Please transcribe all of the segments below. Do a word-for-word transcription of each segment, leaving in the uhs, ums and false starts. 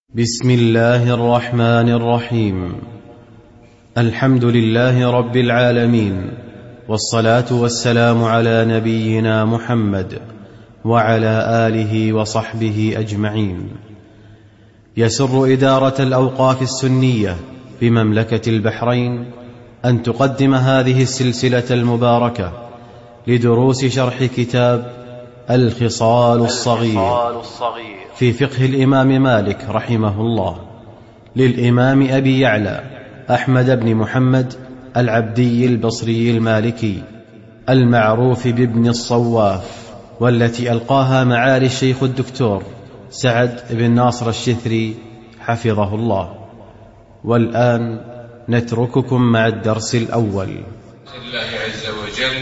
بسم الله الرحمن الرحيم. الحمد لله رب العالمين، والصلاة والسلام على نبينا محمد وعلى آله وصحبه أجمعين. يسر إدارة الأوقاف السنية بمملكة البحرين أن تقدم هذه السلسلة المباركة لدروس شرح كتاب الخصال الصغير في فقه الإمام مالك رحمه الله، للإمام أبي يعلى أحمد بن محمد العبدي البصري المالكي المعروف بابن الصواف، والتي ألقاها معالي الشيخ الدكتور سعد بن ناصر الشثري حفظه الله. والآن نترككم مع الدرس الأول. الله عز وجل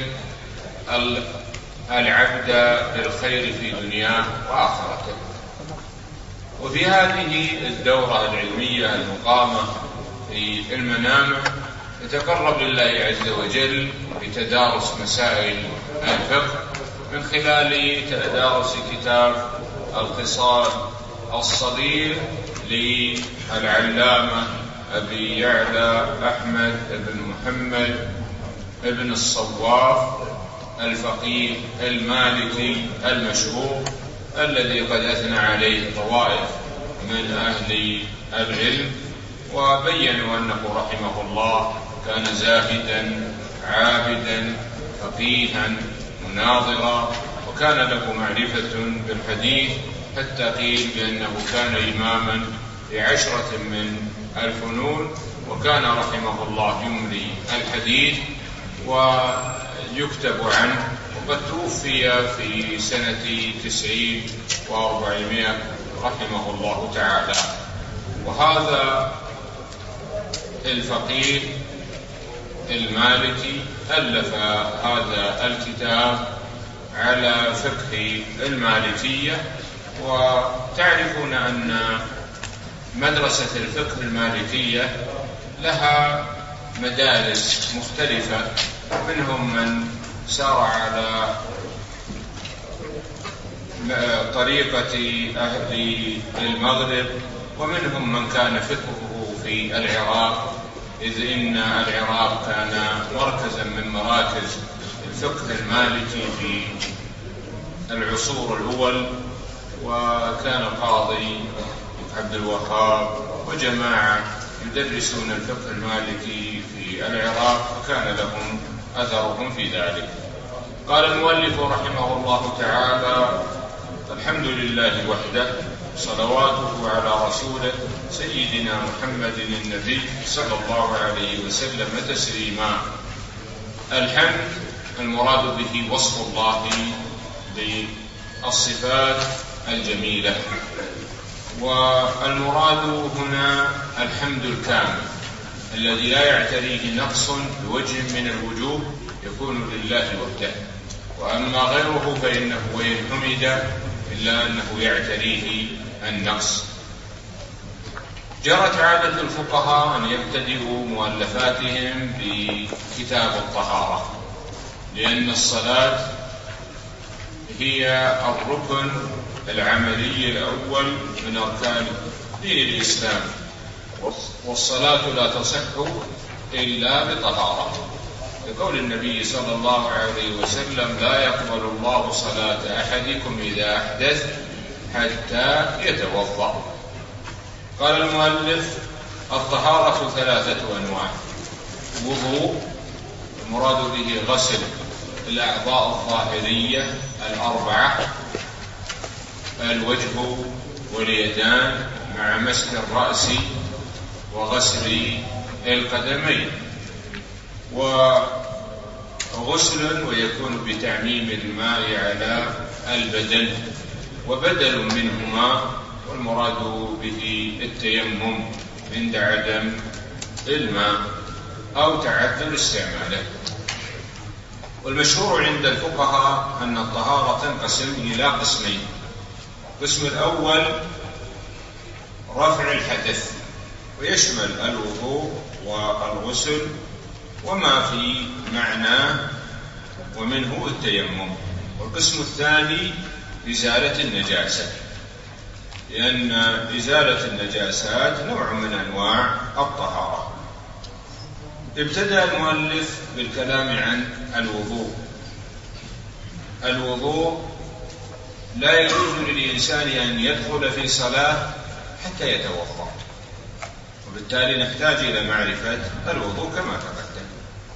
العبد بالخير في دنياه وآخرته. وفي هذه الدورة العلمية المقامة في المنامع يتقرب لله عز وجل بتدارس مسائل الفقه من خلال تدارس كتاب الخصال الصغير للعلامة أبي يعلى أحمد بن محمد بن الصواف الفقيه المالكي المشهور، الذي قد أثنى عليه طوائف من أهل العلم وبينوا أنه رحمه الله كان زاهدا عابدا فقيها مناظرا، وكان له معرفة بالحديث حتى قيل بأنه كان إماما بعشرة من الفنون، وكان رحمه الله يملي الحديث ويكتب عنه، وقد توفي في سنة تسعين وأربعمائة رحمه الله تعالى. وهذا الفقيه المالكي ألف هذا الكتاب على فقه المالكية. وتعرفون أن مدرسة الفقه المالكية لها مدارس مختلفة، منهم من سار على طريقة أهل المغرب، ومنهم من كان فقهه في العراق، إذ إن العراق كان مركزا من مراكز الفقه المالكي في العصور الأول، وكان قاضي عبد الوهاب وجماعة يدرسون الفقه المالكي في العراق، وكان لهم أثرهم في ذلك. قال المؤلف رحمه الله تعالى: الحمد لله وحده، صلواته على رسوله سيدنا محمد النبي صلى الله عليه وسلم تسليما. الحمد المراد به وصف الله بالصفات الجميلة، والمراد هنا الحمد الكامل الذي لا يعتريه نقص بوجه من الوجوه، يكون لله وحده. وأما غيره فإنه وإن حمد إلا أنه يعتريه النقص. جرت عادة الفقهاء أن يبتدئوا مؤلفاتهم بكتاب الطهارة، لأن الصلاة هي الركن العملي الأول من أركان دين الإسلام، والصلاة لا تصح إلا بطهارة، لقول النبي صلى الله عليه وسلم: لا يقبل الله صلاة أحدكم إذا أحدث حتى يتوضأ. قال المؤلف: الطهارة ثلاثة أنواع: وضوء، المراد به غسل الأعضاء الظاهرية الأربعة، الوجه واليدان مع مسح الرأس وغسل القدمين، وغسل ويكون بتعميم الماء على البدن، وبدل منهما والمراد به التيمم عند عدم الماء أو تعذر استعماله. والمشهور عند الفقهاء أن الطهارة تنقسم إلى قسمين: القسم الأول رفع الحدث، ويشمل الوضوء والغسل وما في معناه ومنه التيمم. والقسم الثاني إزالة النجاسة. لأن إزالة النجاسات نوع من أنواع الطهارة. ابتدأ المؤلف بالكلام عن الوضوء. الوضوء لا يجوز للإنسان أن يدخل في صلاة حتى يتوضأ، وبالتالي نحتاج إلى معرفة الوضوء كما تقدم.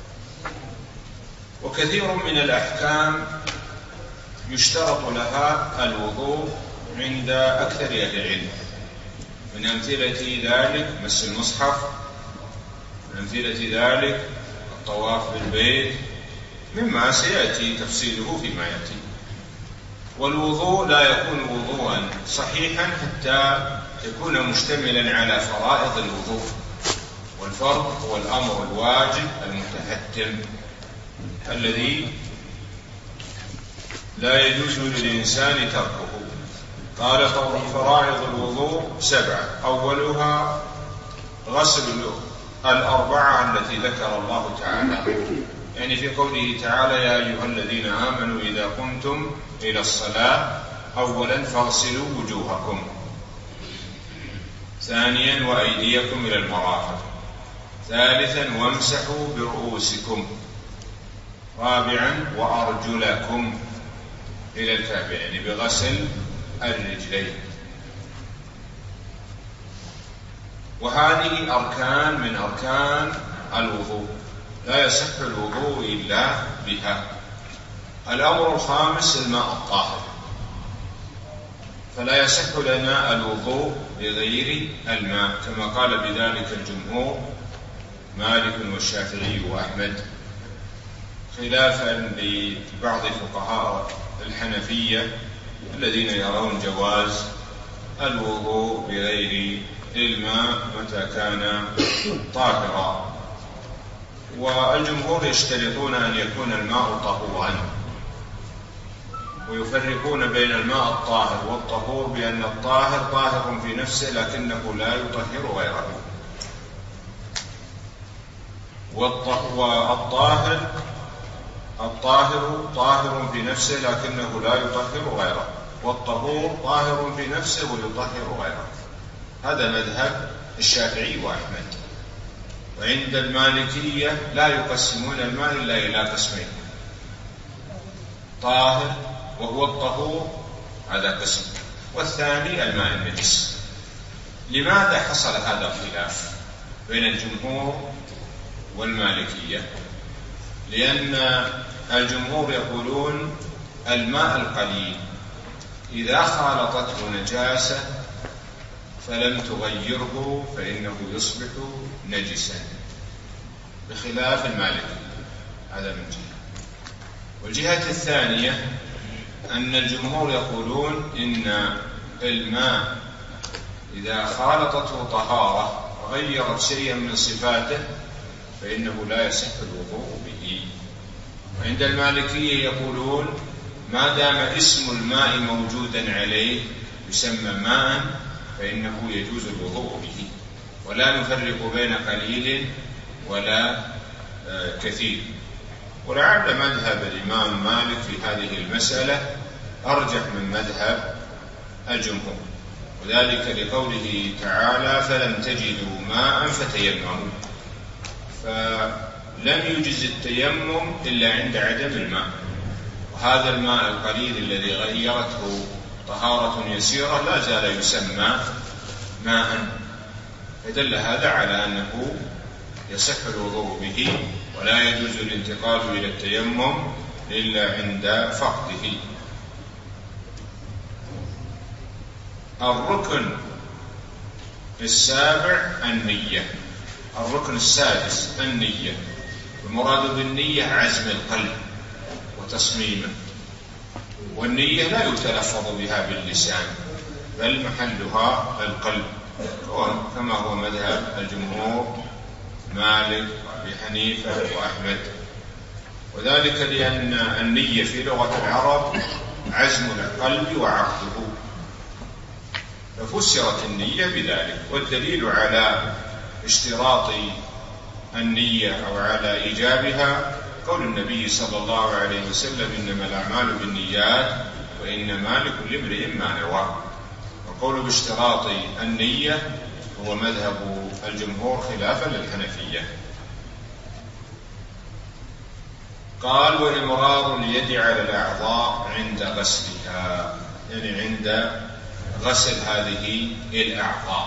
وكثير من الأحكام يشترط لها الوضوء عند أكثر أهل العلم. من أمثلة ذلك مس المصحف، من أمثلة ذلك الطواف بالبيت، مما سيأتي تفصيله فيما يأتي. والوضوء لا يكون وضوءا صحيحا حتى يكون مشتملا على فرائض الوضوء، والفرض هو الأمر الواجب المتحتم الذي لا يجوز للإنسان تركه. قال فرائض الوضوء سبعة، أولها غسل الأربعة التي ذكر الله تعالى، يعني في قوله تعالى يا أيها الذين آمنوا إذا قمتم إلى الصلاة أولا فاغسلوا وجوهكم، ثانيا وأيديكم إلى المرافق، ثالثا وامسحوا برؤوسكم، رابعا وأرجلكم إلى الكعبين، يعني بغسل الرجلين. وهذه أركان من أركان الوضوء، لا يصح الوضوء إلا بها. الأمر الخامس الماء الطاهر، فلا يصح لنا الوضوء بغير الماء، كما قال بذلك الجمهور مالك والشافعي وأحمد، خلافا لبعض فقهاء الحنفية الذين يرون جواز الوضوء بغير الماء متى كان طاهرا. والجمهور يشترطون أن يكون الماء طهورا، ويفرقون بين الماء الطاهر والطهور بأن الطاهر طاهر في نفسه لكنه لا يطهر غيره، والطاهر الطاهر طاهر في نفسه لكنه لا يطهر غيره، والطهور طاهر في نفسه ويطهر غيره. هذا مذهب الشافعي وأحمد. وعند المالكية لا يقسمون الماء إلا إلى قسمين، طاهر وهو الطهور هذا قسم، والثاني الماء النجس. لماذا حصل هذا الخلاف بين الجمهور والمالكية؟ لأن الجمهور يقولون الماء القليل إذا خالطته نجاسة فلم تغيره فإنه يصبح نجسا، بخلاف المالكية. هذا من جهة. والجهة الثانية أن الجمهور يقولون إن الماء إذا خالطته طهارة غيرت شيئا من صفاته فإنه لا يصح الوضوء به. وعند المالكية يقولون ما دام اسم الماء موجودا عليه يسمى ماء فإنه يجوز الوضوء به، ولا نفرق بين قليل ولا كثير. ولعل مذهب الإمام مالك في هذه المسألة أرجح من مذهب الجمهور، وذلك لقوله تعالى فلم تجدوا ماء فتيمموا، فلم يجز التيمم إلا عند عدم الماء. وهذا الماء القليل الذي غيرته طهارة يسيرة لا زال يسمى ماء، فدل هذا على أنه يصح الوضوء به ولا يجوز الانتقال إلى التيمم إلا عند فقده. الركن السابع النية. الركن السادس النية. المراد بالنية عزم القلب وتصميمه، والنية لا يتلفظ بها باللسان بل محلها القلب، كما هو مذهب الجمهور مالك وأبي حنيفة وأحمد. وذلك لأن النية في لغة العرب عزم القلب وعقده، ففسرت النية بذلك. والدليل على اشتراط النية أو على إيجابها قول النبي صلى الله عليه وسلم إنما الأعمال بالنيات وإنما لكل امرئ ما نوى. القول باشتراط النية هو مذهب الجمهور خلافا للحنفية. قال: وإمرار اليد على الأعضاء عند غسلها، يعني عند غسل هذه الأعضاء،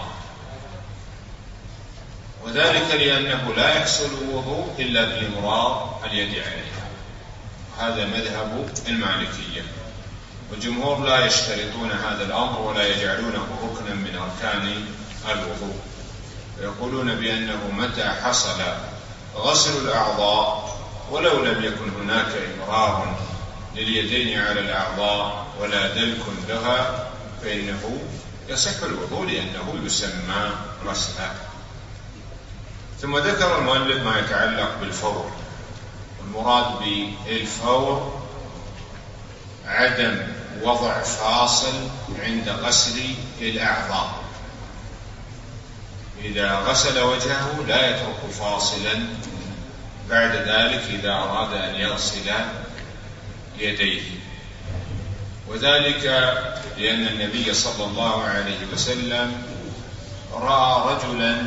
وذلك لأنه لا يحصل الوضوء إلا بإمرار اليد عليها. هذا مذهب المالكية، والجمهور لا يشترطون هذا الأمر ولا يجعلونه ركنا من أركان الوضوء، ويقولون بأنه متى حصل غسل الأعضاء ولو لم يكن هناك إمرار لليدين على الأعضاء ولا دلك لها فإنه يصح الوضوء لأنه يسمى غسلا. ثم ذكر المؤلف ما يتعلق بالفور، والمراد بالفور عدم وضع فاصل عند غسل الأعضاء. إذا غسل وجهه لا يترك فاصلا بعد ذلك إذا أراد أن يغسل يديه، وذلك لأن النبي صلى الله عليه وسلم رأى رجلا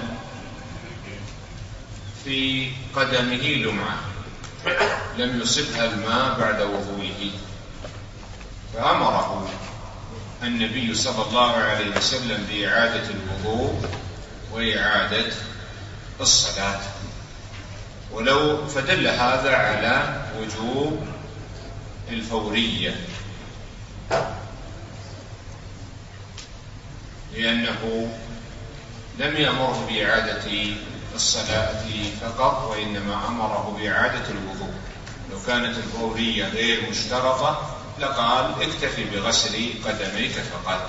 في قدمه لمعة لم يصبها الماء بعد وضوئه، فأمره النبي صلى الله عليه وسلم بإعادة الوضوء وإعادة الصلاة، ولو فدل هذا على وجوب الفورية، لأنه لم يأمره بإعادة الصلاة فقط، وإنما أمره بإعادة الوضوء. لو كانت الفورية غير مشترطة لقال: اكتفي بغسل قدميك فقط.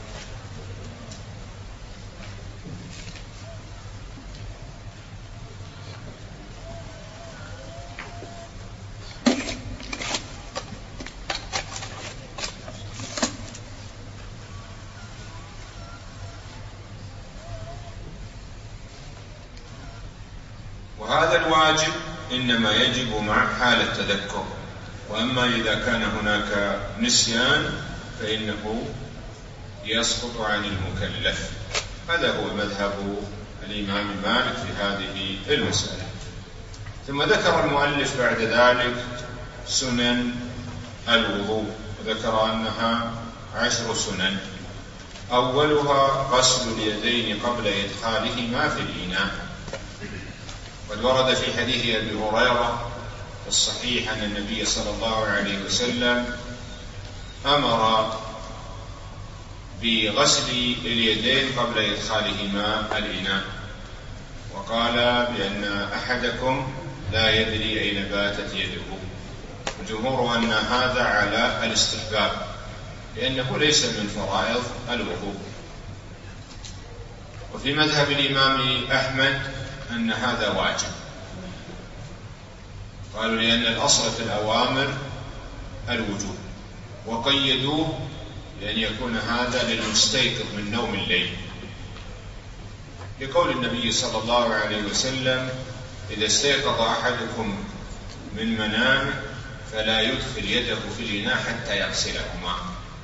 وهذا الواجب إنما يجب مع حال التذكر، وأما إذا كان هناك نسيان فإنه يسقط عن المكلف. هذا هو مذهب الإمام مالك في هذه المسألة. ثم ذكر المؤلف بعد ذلك سنن الوضوء، وذكر أنها عشر سنن. أولها غسل اليدين قبل إدخالهما في الإناء. قد ورد في حديث أبي هريرة في الصحيح أن النبي صلى الله عليه وسلم أمر بغسل اليدين قبل إدخالهما الإناء، وقال بأن أحدكم لا يدري أين باتت يده. الجمهور أن هذا على الاستحباب لأنه ليس من فرائض الوضوء. وفي مذهب الإمام أحمد أن هذا واجب، قالوا لأن الأصل في الأوامر الوجوب، وقيدوه لأن يكون هذا للمستيقظ من نوم الليل، لقول النبي صلى الله عليه وسلم: إذا استيقظ أحدكم من منامه فلا يدخل يده في الإناء حتى يغسلهما،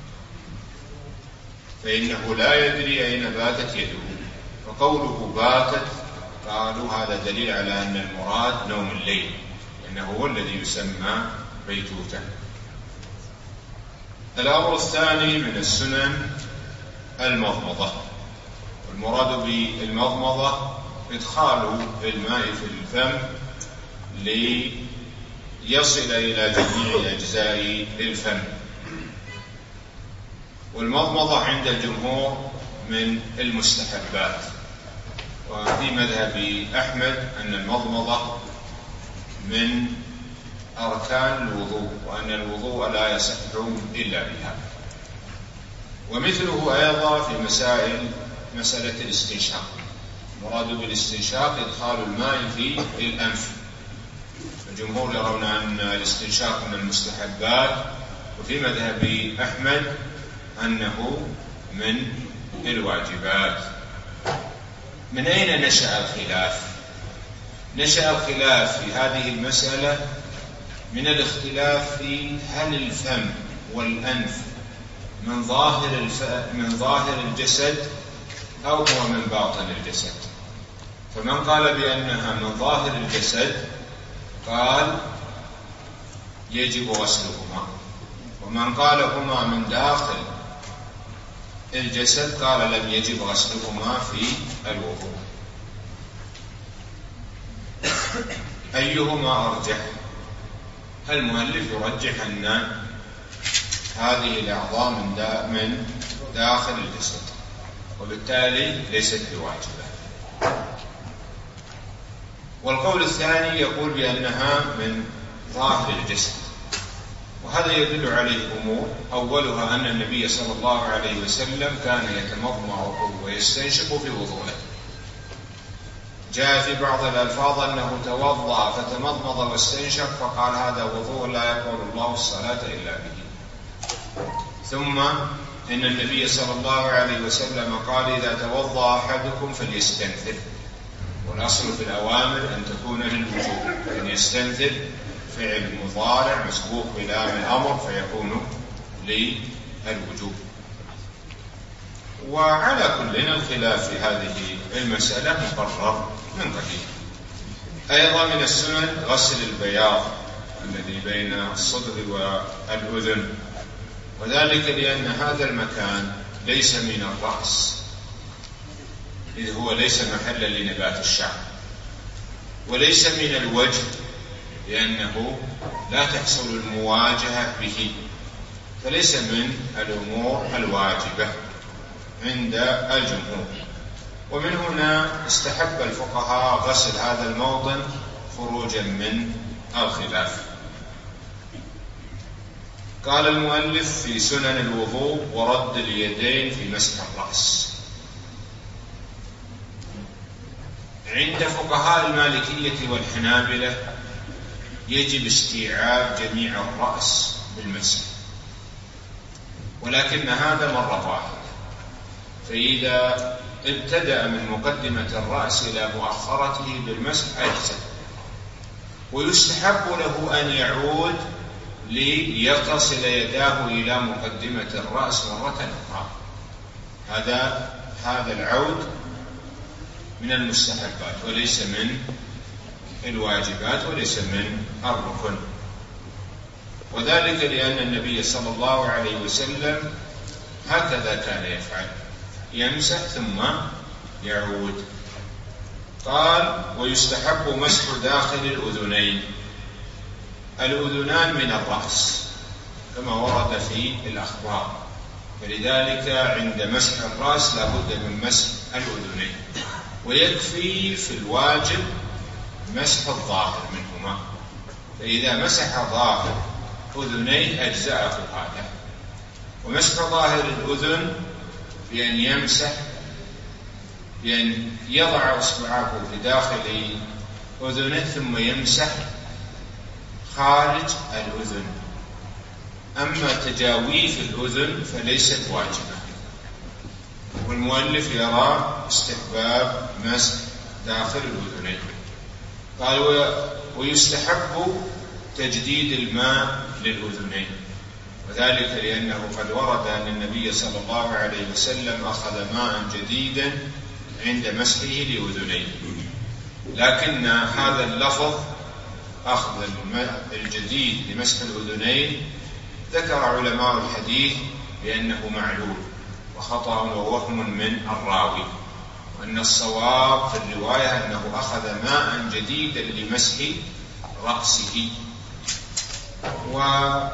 فإنه لا يدري أين باتت يده. فقوله باتت قالوا هذا دليل على أن المراد نوم الليل، لأنه هو الذي يسمى بيتوتا. الأمر الثاني من السنن المضمضة، والمراد بالمضمضة إدخال الماء في الفم ليصل إلى جميع أجزاء الفم. والمضمضة عند الجمهور من المستحبات، وفي مذهب أحمد أن المضمضة من أركان الوضوء، وأن الوضوء لا يصح إلا بها. ومثله أيضا في مسائل مسألة الاستنشاق، المراد بالاستنشاق إدخال الماء في الأنف. الجمهور يرون أن الاستنشاق من المستحبات، وفي مذهب أحمد أنه من الواجبات. من أين نشأ الخلاف؟ نشأ الخلاف في هذه المسألة من الاختلاف في هل الفم والأنف من ظاهر الف... من ظاهر الجسد أو هو من باطن الجسد. فمن قال بأنها من ظاهر الجسد قال يجب غسلهما، ومن قال هما من داخل الجسد قال لم يجب غسلهما في الوضوء. أيهما أرجح؟ المؤلف يرجح أن هذه الأعضاء من, دا من داخل الجسد، وبالتالي ليست بواجبة. والقول الثاني يقول بأنها من ظاهر الجسد، وهذا يدل عليه أمور. أولها أن النبي صلى الله عليه وسلم كان يتمضمض ويستنشق في وضوءه. جاء في بعض الألفاظ أنه توضأ فتمضمض واستنشق فقال هذا وضوء لا يقبل الله الصلاة إلا به. ثم إن النبي صلى الله عليه وسلم قال إذا توضأ أحدكم فليستنثر، والأصل في الأوامر أن تكون للوجوب، فإن يستنثر فعل مضارع مسبوق بلام الأمر فيكون للوجوب. وعلى كل الخلاف في هذه المسألة مقرر من قديم. أيضا من السنن غسل البياض الذي بين الصدر والأذن، وذلك لأن هذا المكان ليس من الرأس، إذ هو ليس محلا لنبات الشعر، وليس من الوجه لأنه لا تحصل المواجهة به، فليس من الأمور الواجبة عند الجمهور. ومن هنا استحب الفقهاء غسل هذا الموطن خروجا من الخلاف. قال المؤلف في سنن الوضوء ورد اليدين في مسح الرأس. عند فقهاء المالكية والحنابلة يجب استيعاب جميع الرأس بالمسح، ولكن هذا مرة واحدة، فإذا ابتدأ من مقدمة الرأس إلى مؤخرته بالمسح أجزاء، ويستحب له أن يعود ليتصل يداه إلى مقدمة الرأس مرة أخرى. هذا هذا العود من المستحبات وليس من الواجبات وليس من الركن، وذلك لأن النبي صلى الله عليه وسلم هكذا كان يفعل، يمسح ثم يعود. قال ويستحب مسح داخل الأذنين. الأذنان من الرأس كما ورد في الأخبار، فلذلك عند مسح الرأس لا بد من مسح الأذنين، ويكفي في الواجب مسح الظاهر منهما، فإذا مسح ظاهر أذنيه أجزأه هذا. ومسح ظاهر الأذن بأن يمسح بأن يضع إصبعه في داخل أذنه ثم يمسح خارج الأذن. أما تجاويف الأذن فليست واجبة، والمؤلف يرى استحباب مسح داخل الأذنين. قال ويستحب تجديد الماء للأذنين، وذلك لأنه قد ورد أن النبي صلى الله عليه وسلم أخذ ماء جديدا عند مسحه لأذنيه، لكن هذا اللفظ أخذ الماء الجديد لمسح الأذنين ذكر علماء الحديث بأنه معلول وخطأ ووهم من الراوي، وأن الصواب في الرواية أنه أخذ ماء جديدا لمسح رأسه. وقال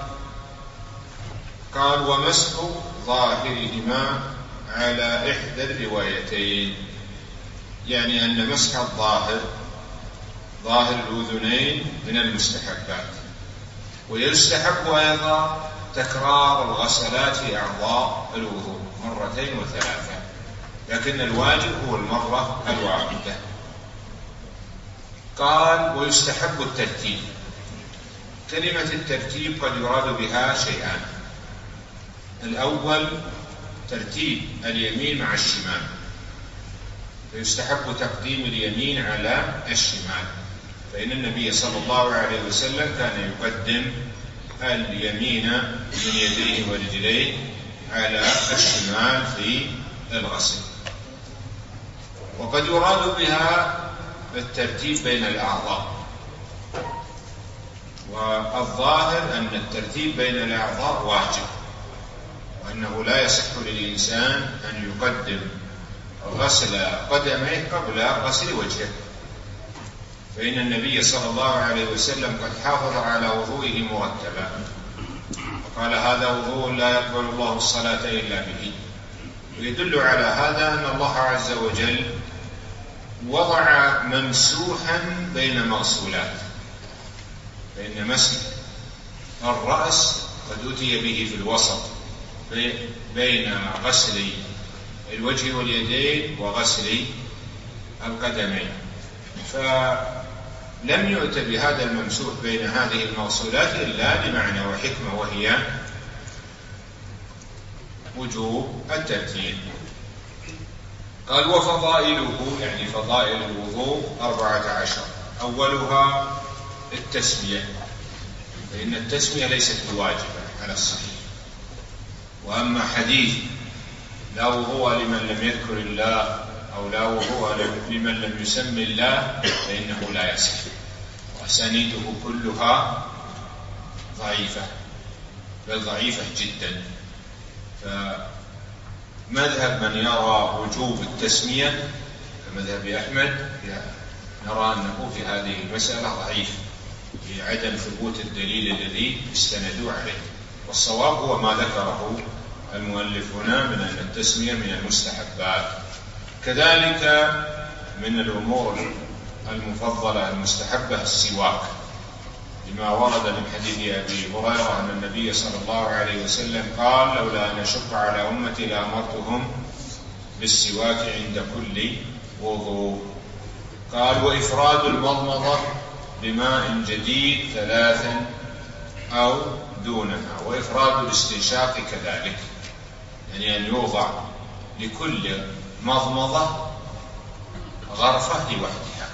ومسح ظاهرهما على إحدى الروايتين، يعني أن مسح الظاهر ظاهر الأذنين من المستحبات. ويستحب أيضا تكرار الغسلات في أعضاء الوضوء مرتين وثلاثة، لكن الواجب هو المرة الواحدة. قال ويستحب الترتيب. كلمة الترتيب قد يراد بها شيئان: الأول ترتيب اليمين مع الشمال، فيستحب تقديم اليمين على الشمال، فإن النبي صلى الله عليه وسلم كان يقدم اليمين من يديه ورجليه على الشمال في الغسل. وقد يراد بها الترتيب بين الأعضاء، والظاهر أن الترتيب بين الأعضاء واجب، وأنه لا يصح للإنسان أن يقدم غسل قدميه قبل غسل وجهه، فإن النبي صلى الله عليه وسلم قد حافظ على وضوئه مرتبا، وقال هذا وضوء لا يقبل الله الصلاة إلا به. ويدل على هذا أن الله عز وجل وضع ممسوحا بين مغسولات، فإن مسح الرأس قد أتي به في الوسط بين غسل الوجه واليدين وغسل القدمين، فلم يؤت بهذا الممسوح بين هذه المغسولات إلا لمعنى وحكمة، وهي وجوب الترتيب. قال وفضائله، يعني فضائل الوضوء أربعة عشر. أولها التسمية، فإن التسمية ليست بواجبة على الصحيح. وأما حديث لا وضوء لمن لم يذكر الله أو لا وضوء لمن لم يسمي الله فإنه لا يصح، وأسانيده كلها ضعيفة، بل ضعيفة جدا. فمذهب من يرى وجوب التسمية كمذهب أحمد نرى أنه في هذه المسألة ضعيف لعدم ثبوت الدليل الذي استندوا عليه، والصواب هو ما ذكره المؤلف هنا من أن التسمية من المستحبات. كذلك من الأمور المفضلة المستحبة السواك، لما ورد من حديث أبي هريرة أن النبي صلى الله عليه وسلم قال لولا أن أشق على أمتي لأمرتهم بالسواك عند كل وضوء. قال وإفراد المضمضة بماء جديد ثلاثا أو دونها، وإفراد الاستنشاق كذلك، يعني أن يوضع لكل مضمضة غرفة لوحدها.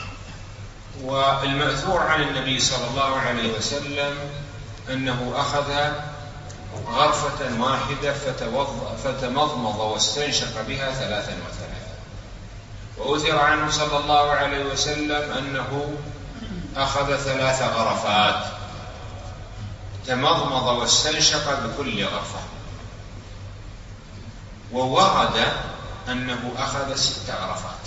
والمأثور عن النبي صلى الله عليه وسلم أنه أخذ غرفة واحدة فتمضمض واستنشق بها ثلاثا وثلاثا. وأثر عنه صلى الله عليه وسلم أنه أخذ ثلاث غرفات تمضمض واستنشق بكل غرفة. وورد أنه أخذ ست غرفات،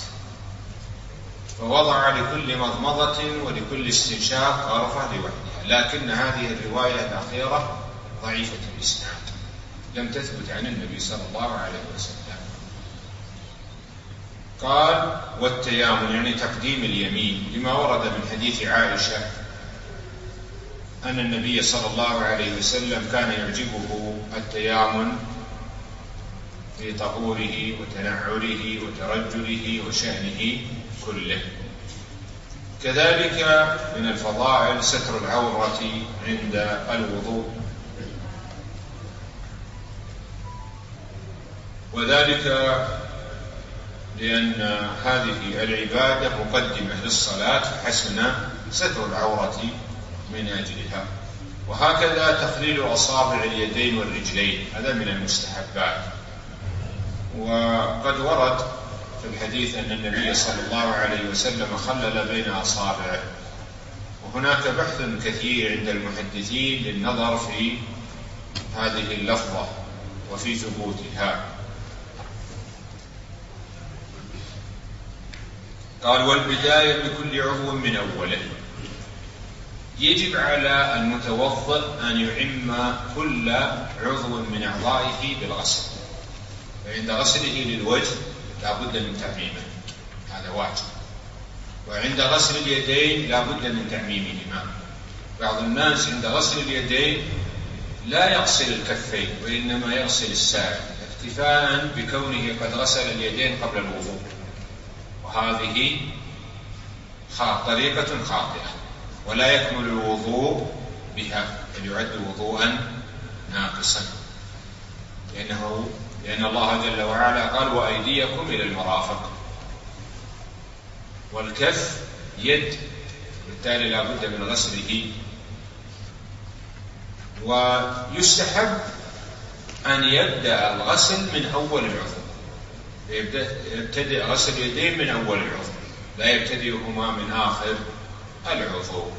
فوضع لكل مضمضة ولكل استنشاق غرفة لوحدها، لكن هذه الرواية الأخيرة ضعيفة الإسناد، لم تثبت عن النبي صلى الله عليه وسلم. قال والتيامن، يعني تقديم اليمين، لما ورد من حديث عائشة أن النبي صلى الله عليه وسلم كان يعجبه التيامن في طهوره وتنعله وترجله وشأنه كله. كذلك من الفضائل ستر العورة عند الوضوء، وذلك لأن هذه العبادة مقدمة للصلاة فحسن ستر العورة من أجلها. وهكذا تخليل أصابع اليدين والرجلين، هذا من المستحبات. وقد ورد في الحديث أن النبي صلى الله عليه وسلم خلل بين أصابعه، وهناك بحث كثير عند المحدثين للنظر في هذه اللفظة وفي ثبوتها. قال والبداية بكل عضو من أوله، يجب على المتوضئ أن يعم كل عضو من أعضائه بالغسل، فعند غسله للوجه لا بد من تعميمه، هذا واجب. وعند غسل اليدين لا بد من تعميمهما. بعض الناس عند غسل اليدين لا يغسل الكفين وإنما يغسل الساعد اكتفاء بكونه قد غسل اليدين قبل الوضوء، وهذه طريقة خاطئة ولا يكمل الوضوء بها، بل يعد وضوءا ناقصا، لأنه لأن الله جل وعلا قال وأيديكم إلى المرافق، والكف يد، بالتالي لا بد من غسله. ويستحب أن يبدأ الغسل من أول العضو، يبتدئ غسل يديه من أول العضو، لا يبتدئهما من آخر العضو.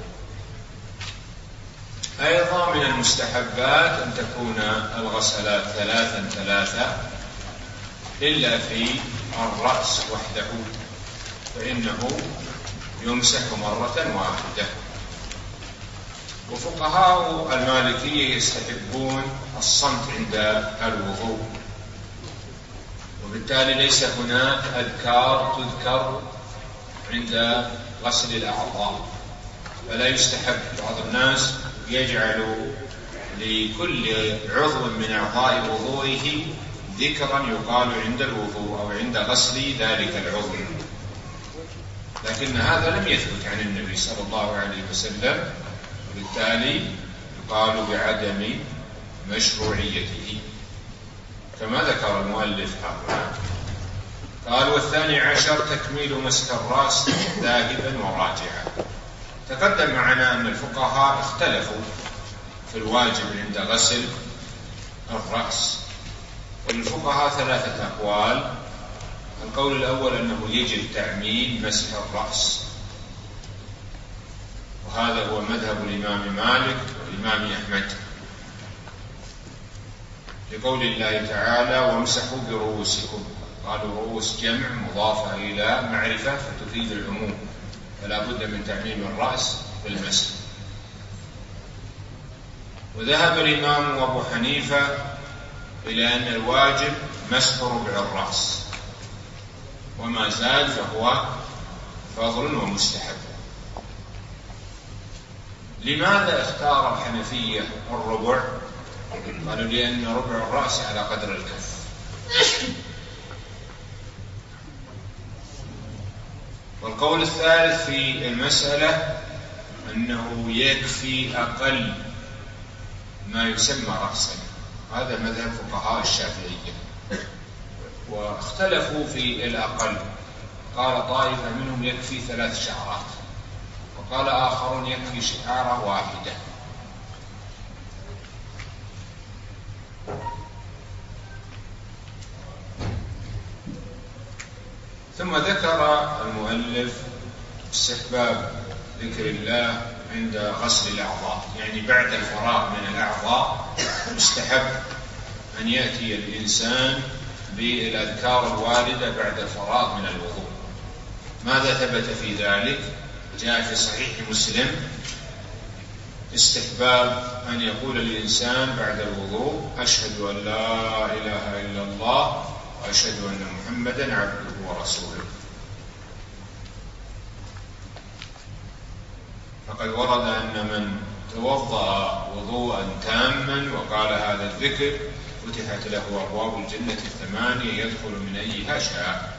أيضا من المستحبات أن تكون الغسلات ثلاثا ثلاثا إلا في الرأس وحده، فإنه يمسح مرة واحدة. وفقهاء المالكية يستحبون الصمت عند الوضوء، وبالتالي ليس هناك أذكار تذكر عند غسل الأعضاء، فلا يستحب. بعض الناس يجعل لكل عضو من أعضاء وضوئه ذكرا يقال عند الوضوء أو عند غسل ذلك العضو، لكن هذا لم يثبت عن النبي صلى الله عليه وسلم، وبالتالي يقال بعدم مشروعيته كما ذكر المؤلف هنا. قال: والثاني عشر تكميل مسح الرأس ذاهبا وراجعا. تقدم معنا أن الفقهاء اختلفوا في الواجب عند غسل الرأس، والفقهاء ثلاثة أقوال. القول الأول أنه يجب تعميم مسح الرأس، وهذا هو مذهب الإمام مالك والإمام أحمد، لقول الله تعالى: وامسحوا برؤوسكم. قالوا رؤوس جمع مضافة إلى معرفة فتفيد العموم، فلا بد من تعميم الرأس بالمسح. وذهب الإمام أبو حنيفة إلى أن الواجب مسح ربع الرأس، وما زاد فهو فضل ومستحب. لماذا اختار الحنفية الربع؟ قالوا لأن ربع الرأس على قدر الكف. والقول الثالث في المسألة أنه يكفي أقل ما يسمى رأسا، هذا مذهب فقهاء الشافعية، واختلفوا في الأقل. قال طائفة منهم يكفي ثلاث شعرات، وقال آخرون يكفي شعارة واحدة. ثم ذكر المؤلف استحباب ذكر الله عند غسل الأعضاء، يعني بعد الفراغ من الأعضاء مستحب أن يأتي الإنسان بالأذكار الواردة بعد الفراغ من الوضوء. ماذا ثبت في ذلك؟ جاء في صحيح مسلم استحباب أن يقول الإنسان بعد الوضوء: أشهد أن لا إله إلا الله وأشهد أن محمدا عبده ورسوله. فقد ورد أن من توضأ وضوءا تاما وقال هذا الذكر فتحت له أبواب الجنة الثمانية يدخل من أيها شاء.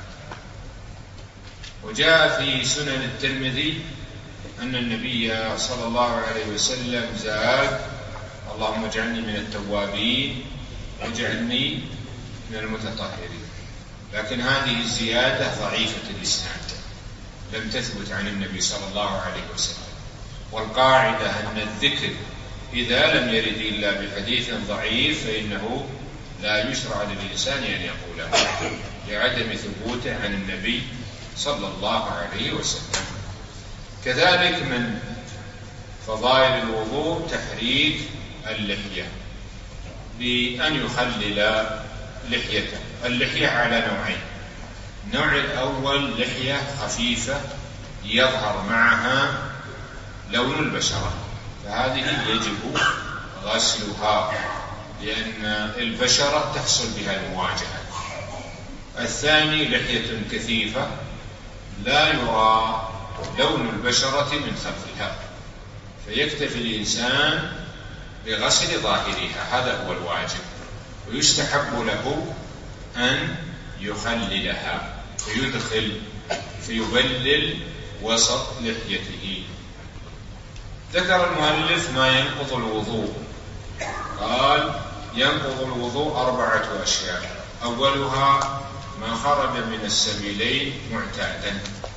وجاء في سنن الترمذي أن النبي صلى الله عليه وسلم زاد: اللهم اجعلني من التوابين واجعلني من المتطهرين. لكن هذه الزيادة ضعيفة الإسناد، لم تثبت عن النبي صلى الله عليه وسلم. والقاعدة أن الذكر إذا لم يرد إلا بحديث ضعيف فإنه لا يشرع للإنسان أن يقوله لعدم ثبوته عن النبي صلى الله عليه وسلم. كذلك من فضائل الوضوء تحريك اللحية بأن يخلل لحيته. اللحية على نوعين: النوع الأول لحية خفيفة يظهر معها لون البشرة، فهذه يجب غسلها لأن البشرة تحصل بها المواجهة. الثاني لحية كثيفة لا يرى لون البشرة من خلفها، فيكتفي الإنسان بغسل ظاهرها، هذا هو الواجب. ويستحب له أن يخللها فيدخل فيبلل وسط لحيته. ذكر المؤلف ما ينقض الوضوء، قال: ينقض الوضوء أربعة أشياء. أولها ما خرج من السبيلين معتادا،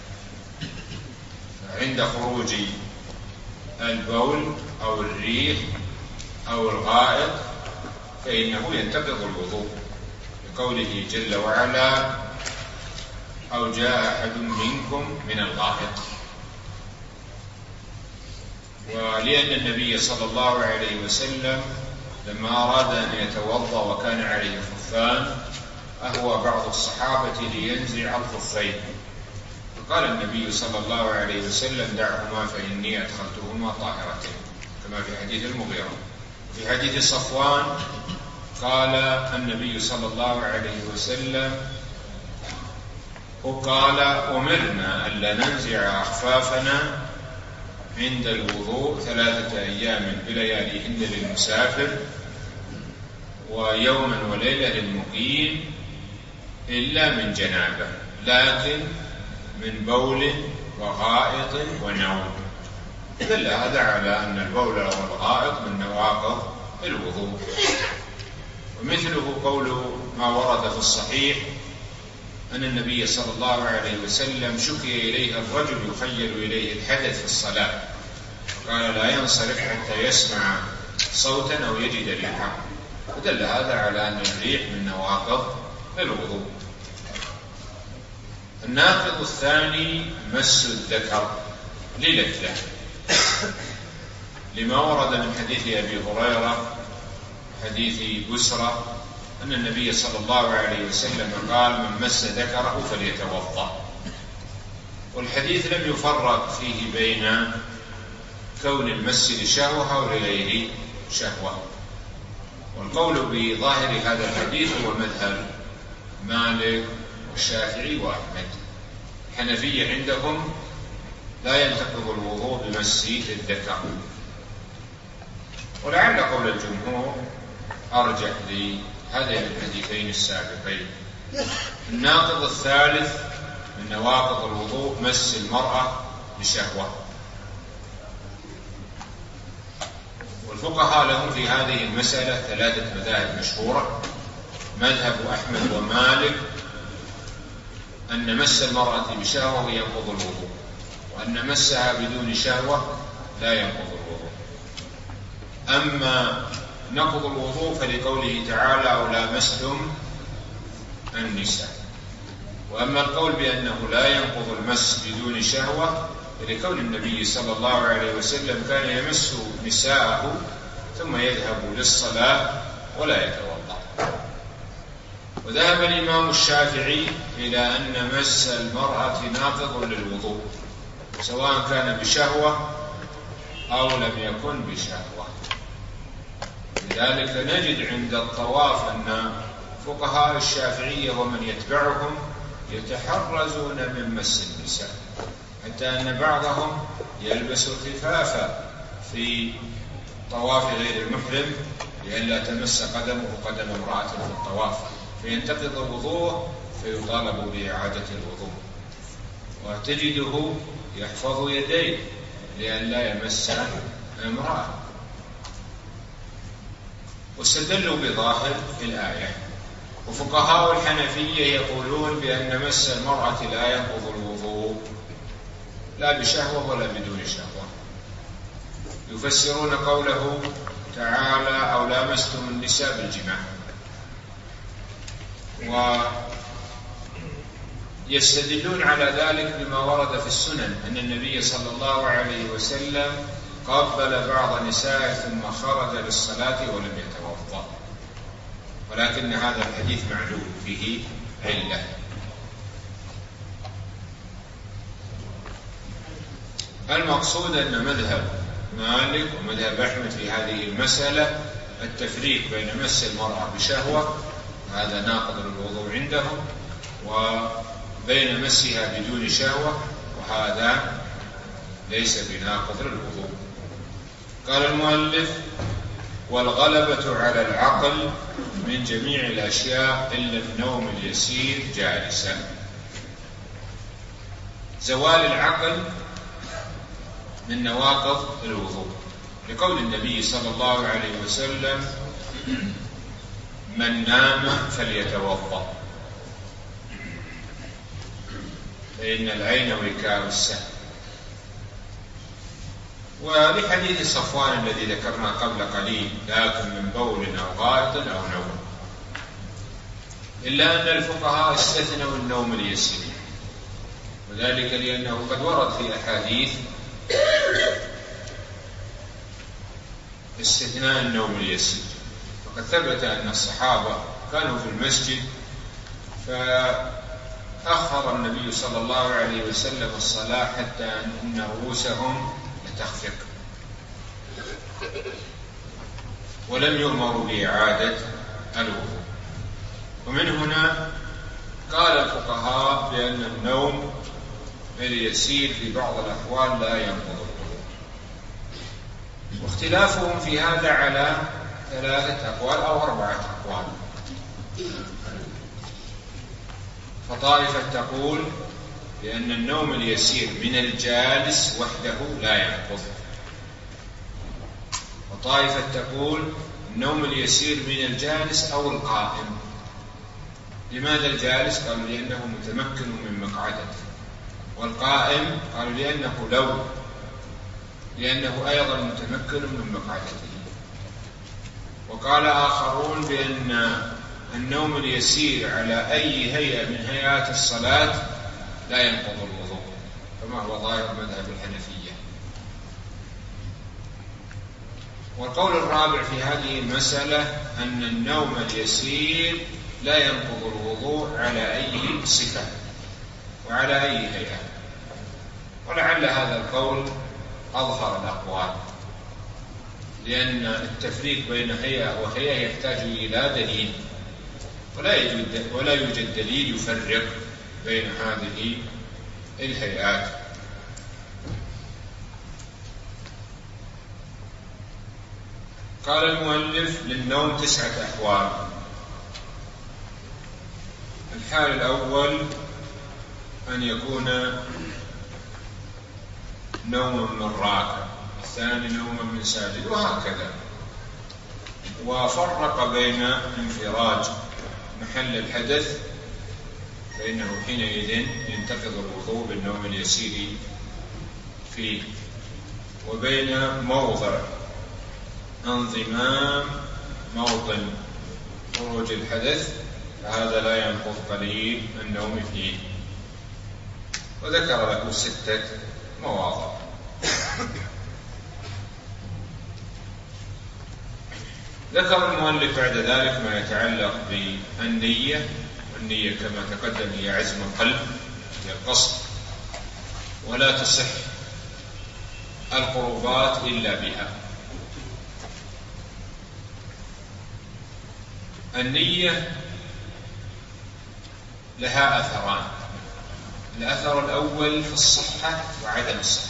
عند خروج البول أو الريح أو الغائط فإنه ينتقض الوضوء، لقوله جل وعلا: أو جاء أحد منكم من الغائط. ولأن النبي صلى الله عليه وسلم لما أراد أن يتوضأ وكان عليه خفان أهوى بعض الصحابة لينزع الخفين، فقال النبي صلى الله عليه وسلم: دعهما فإني أدخلتهما طاهرتين، كما في حديث المغيرة. في حديث صفوان قال النبي صلى الله عليه وسلم: وقال: أمرنا ألا ننزع أخفافنا عند الوضوء ثلاثة أيام بلياليهن للمسافر، ويوما وليلة للمقيم، إلا من جنابة، لكن من بول وغائط ونوم. دل هذا على أن البول والغائط من نواقض الوضوء. ومثله قول ما ورد في الصحيح أن النبي صلى الله عليه وسلم شكي إليه الرجل يخيل إليه الحدث في الصلاة، قال: لا ينصرف حتى يسمع صوتا أو يجد ريحا. ودل هذا على أن الريح من نواقض الوضوء. الناقض الثاني مس الذكر للذة، لما ورد من حديث أبي هريرة حديث بسرى أن النبي صلى الله عليه وسلم قال: من مس ذكره فليتوضأ. والحديث لم يفرق فيه بين كون المس لشهوة أو لغير شهوة. والقول بظاهر هذا الحديث هو مذهب مالك والشافعي وأحمد. الحنفية عندهم لا ينتقض الوضوء بمس الذكر، ولعل قول الجمهور أرجح لهذين الحديثين السابقين. الناقض الثالث من نواقض الوضوء مس المرأة بشهوة. والفقهاء لهم في هذه المسألة ثلاثة مذاهب مشهورة: مذهب أحمد ومالك أن مس المرأة بشهوة ينقض الوضوء، وأن مسها بدون شهوة لا ينقض الوضوء. أما نقض الوضوء فلقوله تعالى: أو لامستم النساء. وأما القول بأنه لا ينقض المس بدون شهوة فلكون النبي صلى الله عليه وسلم كان يمس نساءه ثم يذهب للصلاة ولا يتوضأ. وذهب الإمام الشافعي إلى أن مس المرأة ناقض للوضوء، سواء كان بشهوة أو لم يكن بشهوة. لذلك نجد عند الطواف أن فقهاء الشافعية ومن يتبعهم يتحرزون من مس النساء، حتى أن بعضهم يلبس الخفاف في طواف غير المحرم لئلا تمس قدمه قدم امرأة في الطواف فينتقض الوضوء فيطالب بإعادة الوضوء. وتجده يحفظ يديه لئلا يمس امرأة. واستدلوا بظاهر الآية. وفقهاء الحنفية يقولون بأن مس المرأة لا ينقض الوضوء لا بشهوة ولا بدون شهوة، يفسرون قوله تعالى: أو لامستم النساء بالجماع. ويستدلون على ذلك بما ورد في السنن أن النبي صلى الله عليه وسلم قبل بعض نسائه ثم خرج للصلاة ولم يتوضأ، ولكن هذا الحديث معلوم فيه علة. المقصود أن مذهب مالك ومذهب أحمد في هذه المسألة التفريق بين مس المرأة بشهوة، هذا ناقض للوضوء عندهم، وبين مسها بدون شهوة، وهذا ليس بناقض للوضوء. قال المؤلف: والغلبة على العقل من جميع الأشياء إلا النوم اليسير جالسا. زوال العقل من نواقض الوضوء، لقول النبي صلى الله عليه وسلم: من نام فليتوضأ فإن العين وكاء السهم. ولحديث صفوان الذي ذكرنا قبل قليل: لكن من بول أو غائط أو نوم. إلا أن الفقهاء استثنوا النوم اليسير، وذلك لأنه قد ورد في أحاديث استثناء النوم اليسير. وقد ثبت أن الصحابة كانوا في المسجد فأخر النبي صلى الله عليه وسلم الصلاة حتى أن رؤوسهم لتخفق، ولم يؤمروا بإعادة الوضوء. ومن هنا قال الفقهاء بأن النوم اليسير في بعض الأحوال لا ينقض الوضوء. واختلافهم في هذا على ثلاثة أقوال أو أربعة أقوال. فطائفة تقول بأن النوم اليسير من الجالس وحده لا ينقض، وطائفة تقول النوم اليسير من الجالس أو القائم. لماذا الجالس؟ قالوا لأنه متمكن من مقعدته، والقائم قالوا لأنه لو لأنه أيضا متمكن من مقعدته. وقال آخرون بأن النوم اليسير على أي هيئة من هيئات الصلاة لا ينقض الوضوء، كما هو ظاهر مذهب الحنفية. والقول الرابع في هذه المسألة أن النوم اليسير لا ينقض الوضوء على أي صفة وعلى أي هيئة. ولعل هذا القول أظهر الأقوال، لأن التفريق بين هيئة وهيئة يحتاج إلى دليل، ولا يوجد ولا يوجد دليل يفرق بين هذه الهيئات. قال المؤلف: للنوم تسعة أحوال. الحال الأول أن يكون نوما من راكع، الثاني نوما من ساجد، وهكذا. وفرق بين انفراج محل الحدث فإنه حينئذ ينتقض الوضوء بالنوم اليسير فيه، وبين موضع انضمام موطن خروج الحدث فهذا لا ينقض قليل النوم فيه. وذكر له ستة مواضع. ذكر المؤلف بعد ذلك ما يتعلق بالنية، والنية كما تقدم هي عزم القلب، هي القصد، ولا تصح القربات إلا بها. النية لها أثران: الأثر الأول في الصحة وعدم الصحة.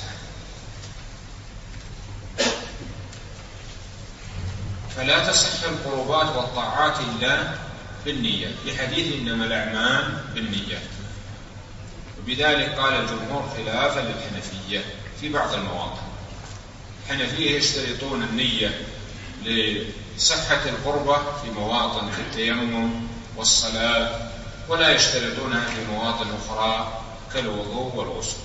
فلا تصح القربات والطاعات إلا بالنية، لحديث إنما الأعمال بالنية. وبذلك قال الجمهور خلافا للحنفية في بعض المواضع. الحنفية يشترطون النية لصحة القربة في مواطن كالتيمم والصلاة، ولا يشترطونها في مواطن أخرى كالوضوء والغسل.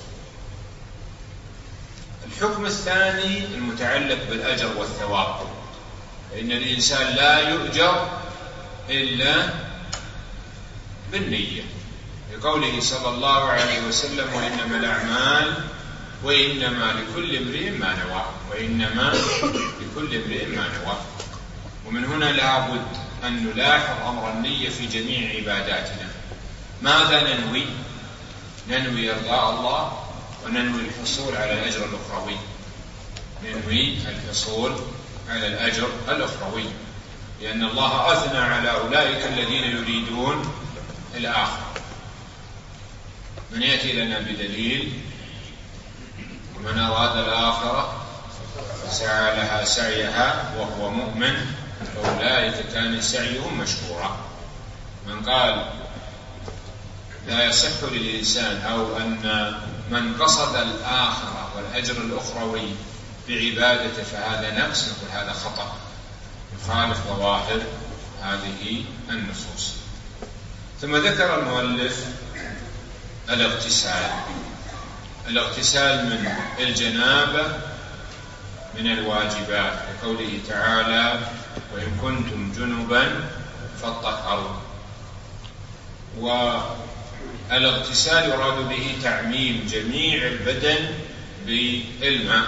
الحكم الثاني المتعلق بالأجر والثواب، فإن الإنسان لا يؤجر إلا بالنية، لقوله صلى الله عليه وسلم: وإنما الأعمال وإنما لكل امرئ ما نوى، وإنما لكل امرئ ما نوى. ومن هنا لابد أن نلاحظ أمر النية في جميع عباداتنا. ماذا ننوي؟ ننوي إرضاء الله، وننوي الحصول على الأجر الأخروي، ننوي الحصول على الأجر الأخروي، لأن الله أثنى على أولئك الذين يريدون الآخرة. من يأتي لنا بدليل: ومن أراد الآخرة سعى لها سعيها وهو مؤمن فأولئك كان سعيهم مشكورا. من قال لا يصح للإنسان أو أن من قصد الآخرة والأجر الأخروي بعبادته فهذا نقص، نقول هذا خطأ يخالف ظواهر هذه النصوص. ثم ذكر المؤلف الاغتسال. الاغتسال من الجنابة من الواجبات، لقوله تعالى: وإن كنتم جنبا فاطهروا. والاغتسال يراد به تعميم جميع البدن بالماء.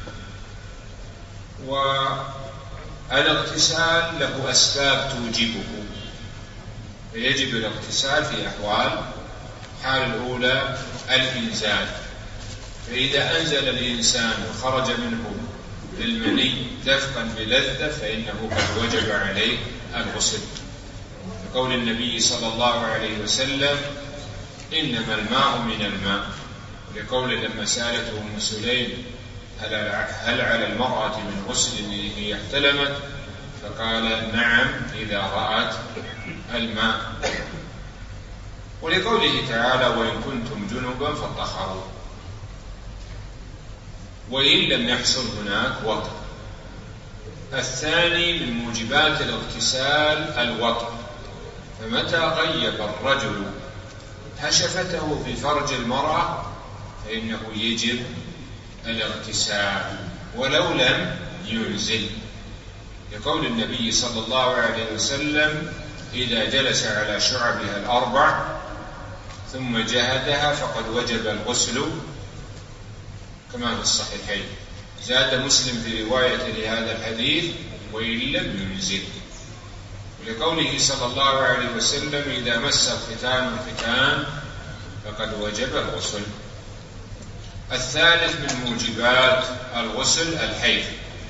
والاغتسال له أسباب توجبه، فيجب الاغتسال في أحوال. الحالة الأولى الإنزال، فإذا أنزل الإنسان وخرج منه المني دفقا بلذة فإنه قد وجب عليه الغسل، لقول النبي صلى الله عليه وسلم: إنما الماء من الماء. ولقول لما سألته أم سليم: هل على المرأة من غسل إن هي احتلمت؟ فقال: نعم إذا رأت الماء. ولقوله تعالى: وإن كنتم جنبا فاطهروا. وإن لم يحصل هناك وطء. الثاني من موجبات الاغتسال الوطء، فمتى غيب الرجل هشفته في فرج المرأة فإنه يجب الاغتسال ولو لم ينزل، لقول النبي صلى الله عليه وسلم: إذا جلس على شعبها الأربع ثم جهدها فقد وجب الغسل، كما في الصحيحين. زاد مسلم في رواية لهذا الحديث: وإن لم ينزل، ولقوله صلى الله عليه وسلم: إذا مس الختان الختان فقد وجب الغسل. الثالث من موجبات الغسل الحيض،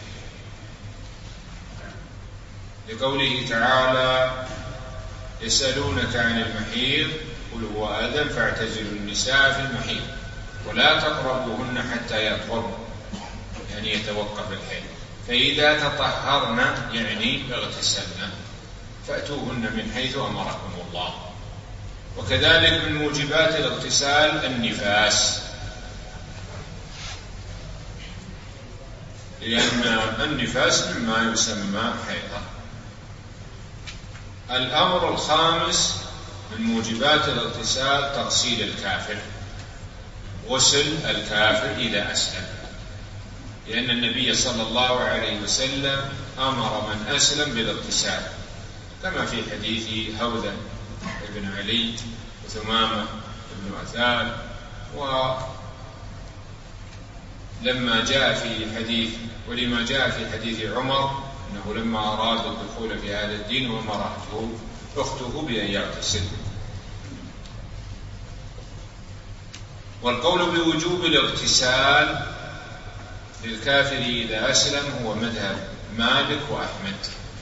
لقوله تعالى: يسألونك عن المحيض قل هو أذى فاعتزلوا النساء في المحيض ولا تقربوهن حتى يطهرن، يعني يتوقف الحيض، فإذا تطهرن يعني اغتسلن فأتوهن من حيث أمركم الله. وكذلك من موجبات الاغتسال النفاس، لأن النفاس مما يسمى حيضا. الأمر الخامس من موجبات الاغتسال تغسيل الكافر، غسل الكافر إذا أسلم، لأن النبي صلى الله عليه وسلم أمر من أسلم بالاغتسال، كما في حديث هوذا بن علي وثمامة بن أثال. ولما جاء في حديث ولما جاء في حديث عمر أنه لما أراد الدخول في هذا الدين ومرأته أخته بأن يغتسل. والقول بوجوب الاغتسال للكافر إذا أسلم هو مذهب مالك وأحمد.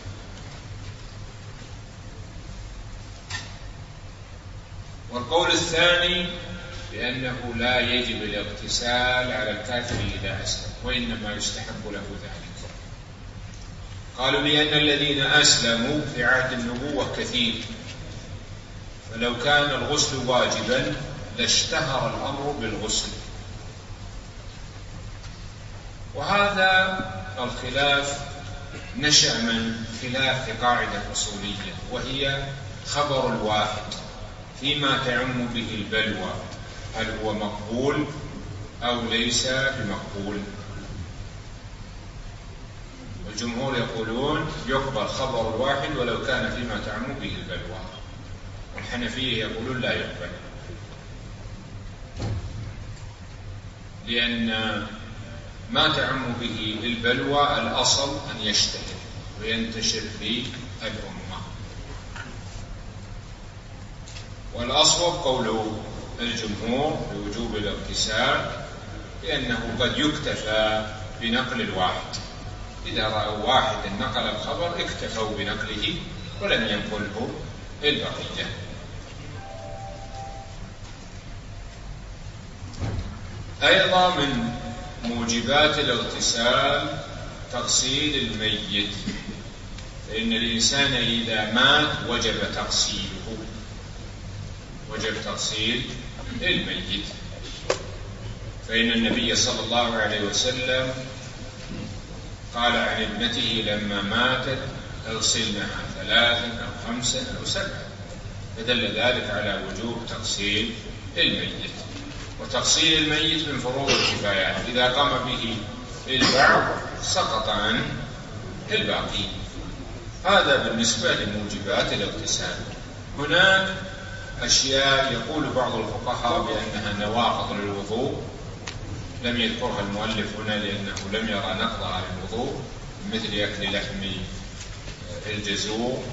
والقول الثاني بأنه لا يجب الاغتسال على الكافر إذا أسلم، وإنما يستحب له ذلك. قالوا لأن الذين أسلموا في عهد النبوة كثير، فلو كان الغسل واجبا لاشتهر الأمر بالغسل. وهذا الخلاف نشأ من خلاف في قاعدة أصولية، وهي خبر الواحد فيما تعم به البلوى، هل هو مقبول أو ليس بمقبول؟ الجمهور يقولون يقبل خبر الواحد ولو كان فيما تعم به البلوى، والحنفية يقولون لا يقبل، لأن ما تعم به البلوى الأصل أن يشتهر وينتشر في الأمة. والأصوب قول الجمهور بوجوب الاغتسال، لأنه قد يكتفى بنقل الواحد، إذا رأوا واحد نقل الخبر اكتفوا بنقله ولم ينقله البقية. أيضا من موجبات الاغتسال تغسيل الميت، فإن الإنسان إذا مات وجب تغسيله، وجب تغسيل الميت، فإن النبي صلى الله عليه وسلم قال عن ابنته لما ماتت اغسلنها ثلاثا أو خمسا أو سبعا، فدل ذلك على وجوب تغسيل الميت. وتغسيل الميت من فروض الكفايات، إذا قام به للبعض سقط عن الباقي. هذا بالنسبة لموجبات الاغتسال. هناك أشياء يقول بعض الفقهاء بأنها نواقض للوضوء، لم يذكرها المؤلف هنا لأنه لم يرى نقضها للوضوء، مثل أكل لحم الجزور،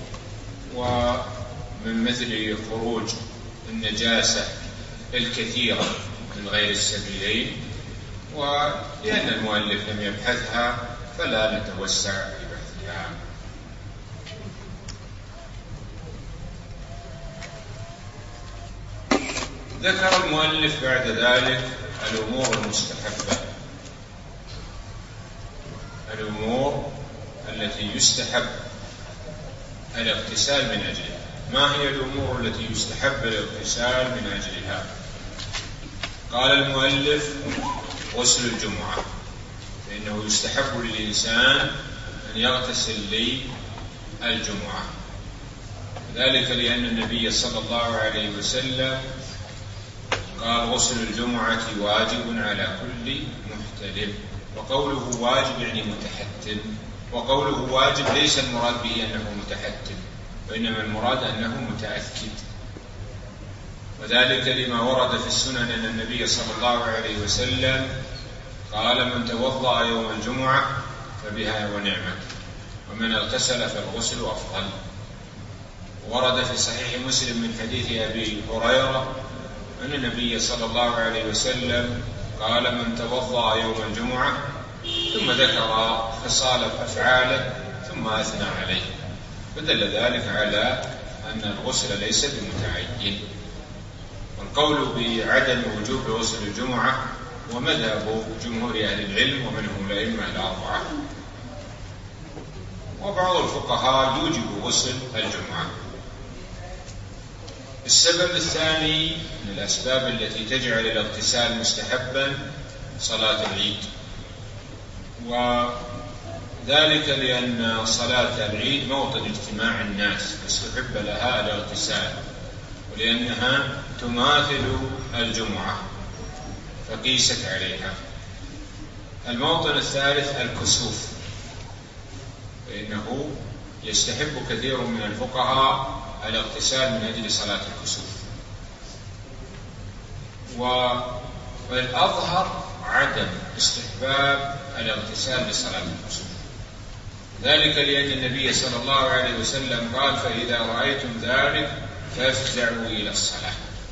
ومن مثل خروج النجاسة الكثيرة من غير السبيلين، ولأن المؤلف لم يبحثها فلا نتوسع في بحثها. ذكر المؤلف بعد ذلك الأمور المستحبة، الأمور التي يستحب الاغتسال من أجلها. ما هي الأمور التي يستحب الاغتسال من أجلها؟ قال المؤلف: غسل الجمعة، فإنه يستحب للإنسان أن يغتسل للجمعة، ذلك لأن النبي صلى الله عليه وسلم قال: غسل الجمعة واجب على كل محتلم. وقوله واجب يعني متحتم، وقوله واجب ليس المراد به أنه متحتم، وإنما المراد أنه متأكد، وذلك لما ورد في السنن أن النبي صلى الله عليه وسلم قال: من توضأ يوم الجمعة فبها ونعمت، ومن اغتسل فالغسل أفضل. ورد في صحيح مسلم من حديث أبي هريرة أن النبي صلى الله عليه وسلم قال: من توضأ يوم الجمعة، ثم ذكر خصال أفعاله ثم أثنى عليه، فدل ذلك على أن الغسل ليس بمتعين. والقول بعدم وجوب غسل الجمعة ومذهب جمهور أهل العلم ومنهم الأئمة الأربعة، وبعض الفقهاء يوجب غسل الجمعة. السبب الثاني من الأسباب التي تجعل الاغتسال مستحبا صلاة العيد، وذلك لأن صلاة العيد موطن اجتماع الناس فاستحب لها الاغتسال، ولأنها تماثل الجمعة فقيست عليها. الموطن الثالث الكسوف، فإنه يستحب كثير من الفقهاء الاغتسال من أجل صلاة الكسوف، والأظهر عدم استحباب الاغتسال لصلاة الكسوف، ذلك لأن النبي صلى الله عليه وسلم قال: فإذا رأيتم ذلك فافزعوا إلى الصلاة.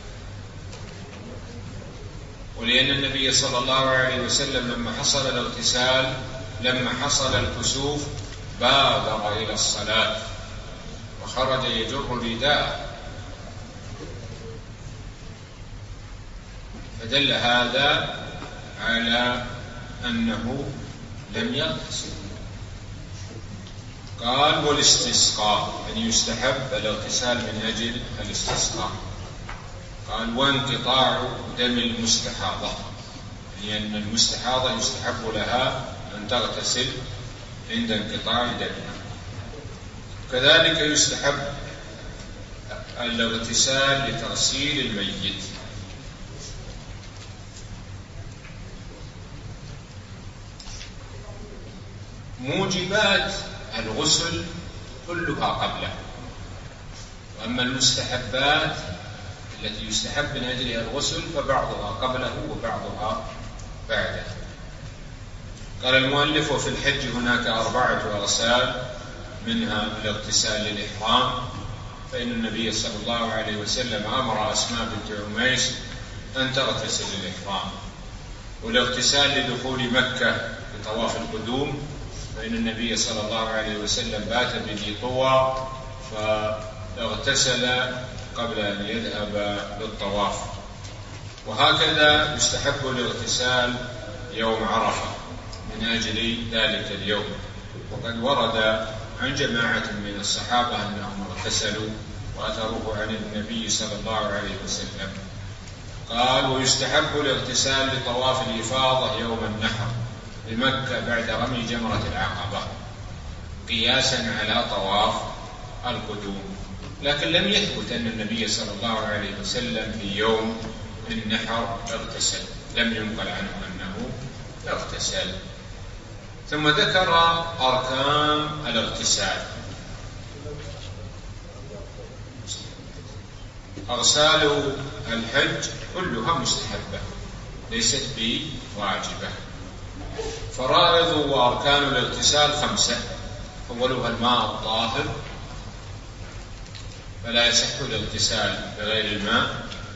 ولأن النبي صلى الله عليه وسلم لما حصل الاغتسال لما حصل الكسوف بادر إلى الصلاة وخرج يجر رداءه، فدل هذا على أنه لم يغتسل. قال: والاستسقاء، أن يعني يستحب الاغتسال من أجل الاستسقاء. قال: وانقطاع دم المستحاضة، لأن يعني المستحاضة يستحب لها أن تغتسل عند انقطاع دمها. كذلك يستحب الاغتسال لتغسيل الميت. موجبات الغسل كلها قبله، وأما المستحبات التي يستحب من أجلها الغسل فبعضها قبله وبعضها بعده. قال المؤلف: وفي الحج هناك أربعة أغسال، منها الاغتسال للإحرام، فإن النبي صلى الله عليه وسلم أمر أسماء بنت عميس أن تغتسل للإحرام، والاغتسال لدخول مكة بطواف القدوم، فإن النبي صلى الله عليه وسلم بات بذي طوى فاغتسل قبل أن يذهب للطواف. وهكذا يستحب الاغتسال يوم عرفة من أجل ذلك اليوم، وقد ورد عن جماعة من الصحابة أنهم اغتسلوا وأثروه عن النبي صلى الله عليه وسلم. قال: ويستحب الاغتسال لطواف الإفاضة يوم النحر بمكة بعد رمي جمرة العقبة قياسا على طواف القدوم، لكن لم يثبت أن النبي صلى الله عليه وسلم في يوم النحر اغتسل، لم ينقل عنه أنه اغتسل. ثم ذكر أركان الاغتسال. أغسال الحج كلها مستحبة ليست بواجبة. فرائض وأركان الاغتسال خمسة: أولها الماء الطاهر، فلا يصح الاغتسال بغير الماء.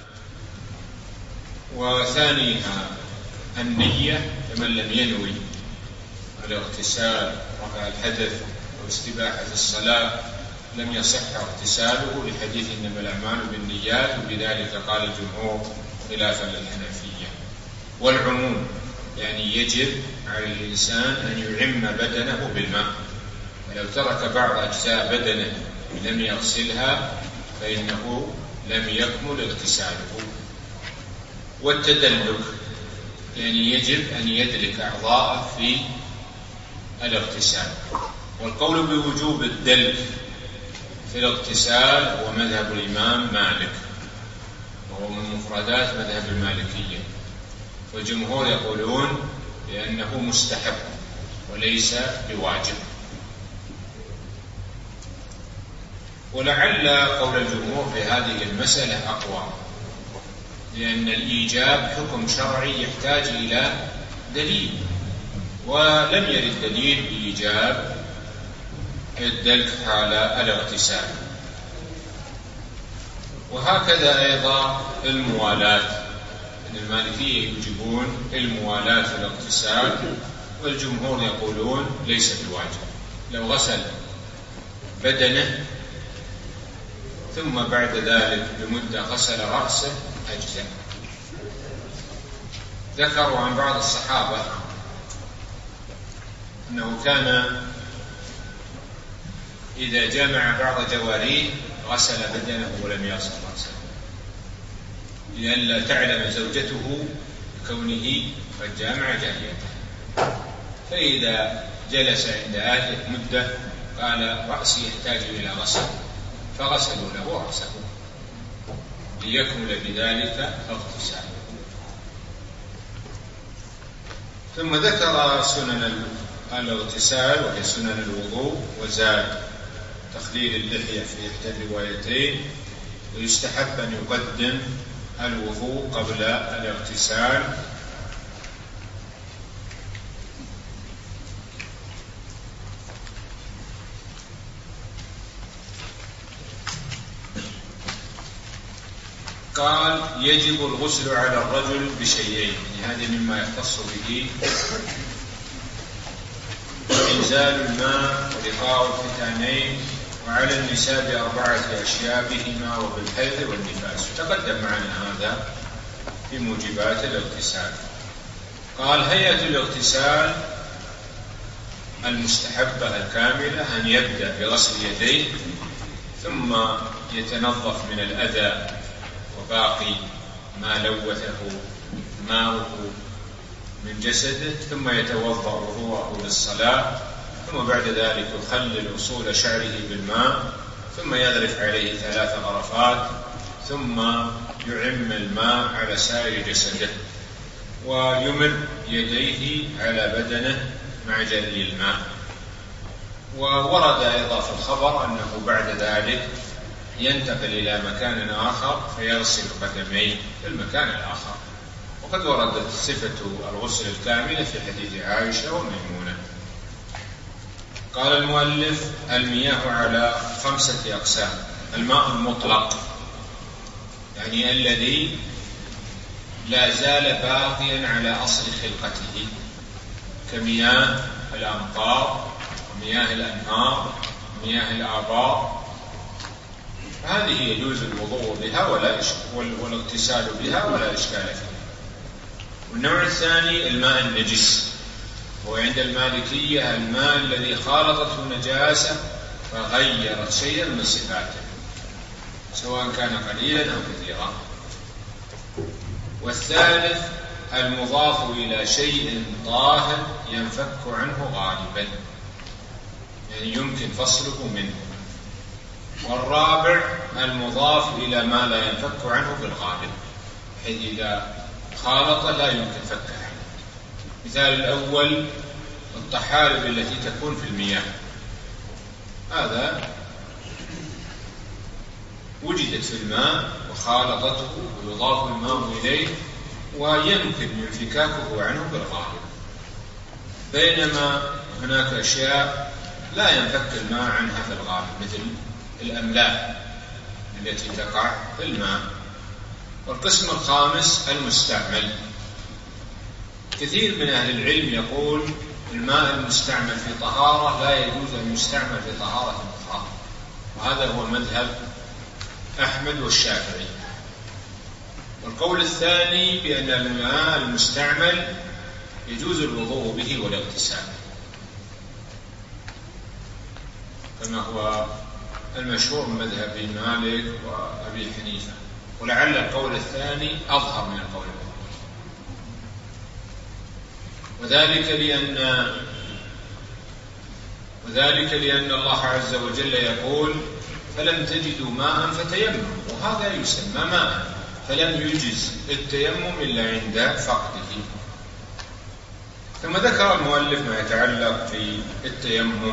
وثانيها النية، فمن لم ينوي الاغتسال رفع الحدث أو استباحة الصلاة لم يصح اغتساله، لحديث إنما الأعمال بالنيات، وبذلك قال الجمهور خلافا للحنفية. والعموم يعني يجب على الإنسان أن يعم بدنه بالماء، ولو ترك بعض أجزاء بدنه لم يغسلها فإنه لم يكمل اغتساله. والتدلك يعني يجب أن يدلك أعضاءه في الاغتسال. والقول بوجوب الدلك في الاغتسال هو مذهب الإمام مالك، وهو من مفردات مذهب المالكية. والجمهور يقولون بأنه مستحب وليس بواجب. ولعل قول الجمهور في هذه المسألة أقوى، لأن الإيجاب حكم شرعي يحتاج إلى دليل، ولم يرد دليل بإيجاب الدلك حال الاغتسال. وهكذا أيضا الموالاة، أن المالكية يوجبون الموالاة في الاغتسال، والجمهور يقولون ليس بواجب. لو غسل بدنه ثم بعد ذلك بمدة غسل رأسه أجزاء. ذكروا عن بعض الصحابة أنه كان إذا جمع بعض جواريه غسل بدنه ولم يغسل رأسه، لئلا تعلم زوجته بكونه قد جامع جاريته. فإذا جلس عند أهله مدة قال رأسي يحتاج إلى غسل، فغسلوا له رأسه ليكمل بذلك اغتساله. ثم ذكر سنن الاغتسال وهي سنن الوضوء، وزاد تخليل اللحية في إحدى الروايتين، ويستحب أن يقدم الوضوء قبل الاغتسال. قال يجب الغسل على الرجل بشيئين، يعني هذه مما يختص به إنزال الماء ولقاء الختانين، وعلى النساء بأربعة أشياء بهما وبالحيض والنفاس. تقدم معنا هذا في موجبات الاغتسال. قال هيئة الاغتسال المستحبة الكاملة أن يبدأ بغسل يديه، ثم يتنظف من الأذى وباقي ما لوثه ماءه من جسده، ثم يتوضأ وضوءه للصلاة، ثم بعد ذلك يخلل أصول شعره بالماء، ثم يغرف عليه ثلاث غرفات، ثم يعم الماء على سائر جسده، ويمر يديه على بدنه مع جري الماء. وورد أيضا في الخبر أنه بعد ذلك ينتقل إلى مكان آخر فيغسل قدميه في المكان الآخر. وقد وردت صفة الغسل الكاملة في حديث عائشة وميمونة. قال المؤلف المياه على خمسة أقسام: الماء المطلق يعني الذي لا زال باقيا على أصل خلقته، كمياه الأمطار ومياه الأنهار ومياه الآبار، هذه يجوز الوضوء بها ولا والاغتسال بها ولا إشكال فيها. والنوع الثاني الماء النجس، وعند المالكية الماء الذي خالطته نجاسة فغيرت شيئا من صفاته سواء كان قليلا أو كثيرا. والثالث المضاف إلى شيء طاهر ينفك عنه غالبا، يعني يمكن فصله منه. والرابع المضاف إلى ما لا ينفك عنه بالغالب، حيث إذا خالط لا يمكن فكه. مثال الأول الطحالب التي تكون في المياه، هذا وجدت في الماء وخالطته ويضاف الماء إليه ويمكن انفكاكه عنه بالغالب، بينما هناك أشياء لا ينفك الماء عنها في الغالب مثل الأملاح التي تقع في الماء. والقسم الخامس المستعمل. كثير من أهل العلم يقول الماء المستعمل في طهارة لا يجوز أن يستعمل في طهارة أخرى، وهذا هو مذهب أحمد والشافعي. والقول الثاني بأن الماء المستعمل يجوز الوضوء به والاغتسال، كما هو المشهور من مذهب مالك وأبي حنيفة، ولعل القول الثاني أظهر من القول الأول، وذلك لأن وذلك لأن الله عز وجل يقول فلم تجدوا ماء فتيمموا، وهذا يسمى ماء، فلم يجز التيمم إلا عند فقده. ثم ذكر المؤلف ما يتعلق في التيمم،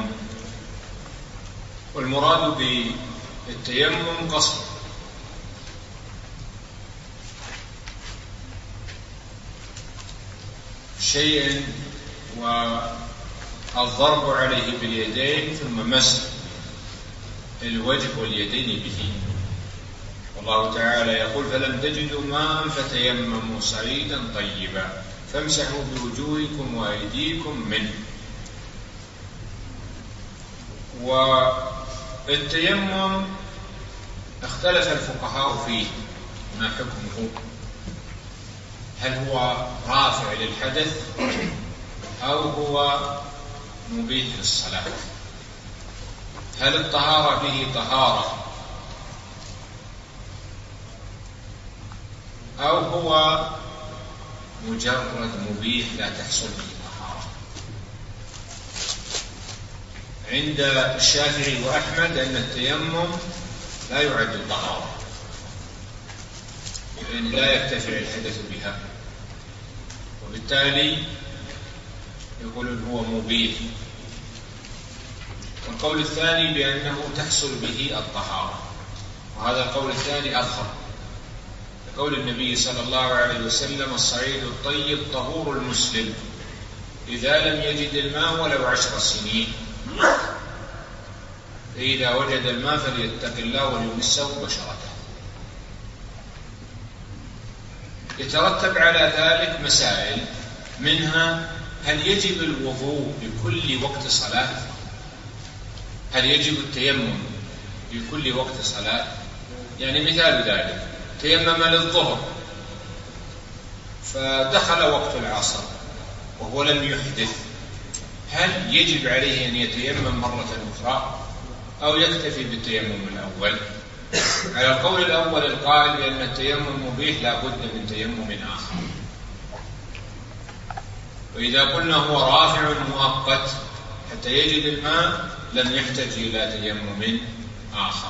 والمراد بالتيمم قصد شيء والضرب عليه باليدين ثم مسح الوجه واليدين به. والله تعالى يقول فلم تجدوا ماء فتيمموا صعيدا طيبا فامسحوا بوجوهكم وأيديكم منه. والتيمم اختلف الفقهاء فيه ما حكمه، هل هو رافع للحدث أو هو مبيح للصلاة؟ هل الطهارة به طهارة أو هو مجرد مبيح لا تحصل به طهارة؟ عند الشافعي وأحمد أن التيمم لا يعد طهارة، لأن لا يرتفع الحدث بها، وبالتالي يقولون هو مبيح. والقول الثاني بأنه تحصل به الطهارة، وهذا القول الثاني أظهر، قول النبي صلى الله عليه وسلم الصعيد الطيب طهور المسلم إذا لم يجد الماء ولو عشر سنين، فإذا وجد الماء فليتق الله وليمسه بشرته. يترتب على ذلك مسائل، منها هل يجب الوضوء بكل وقت صلاة؟ هل يجب التيمم بكل وقت صلاة؟ يعني مثال ذلك تيمم للظهر فدخل وقت العصر وهو لم يحدث، هل يجب عليه أن يتيمم مرة أخرى أو يكتفي بالتيمم الأول؟ على القول الأول القائل بأن التيمم مبيح لا بد من تيمم آخر، وإذا قلنا هو رافع مؤقت حتى يجد الماء لم يحتاج إلى تيمم آخر.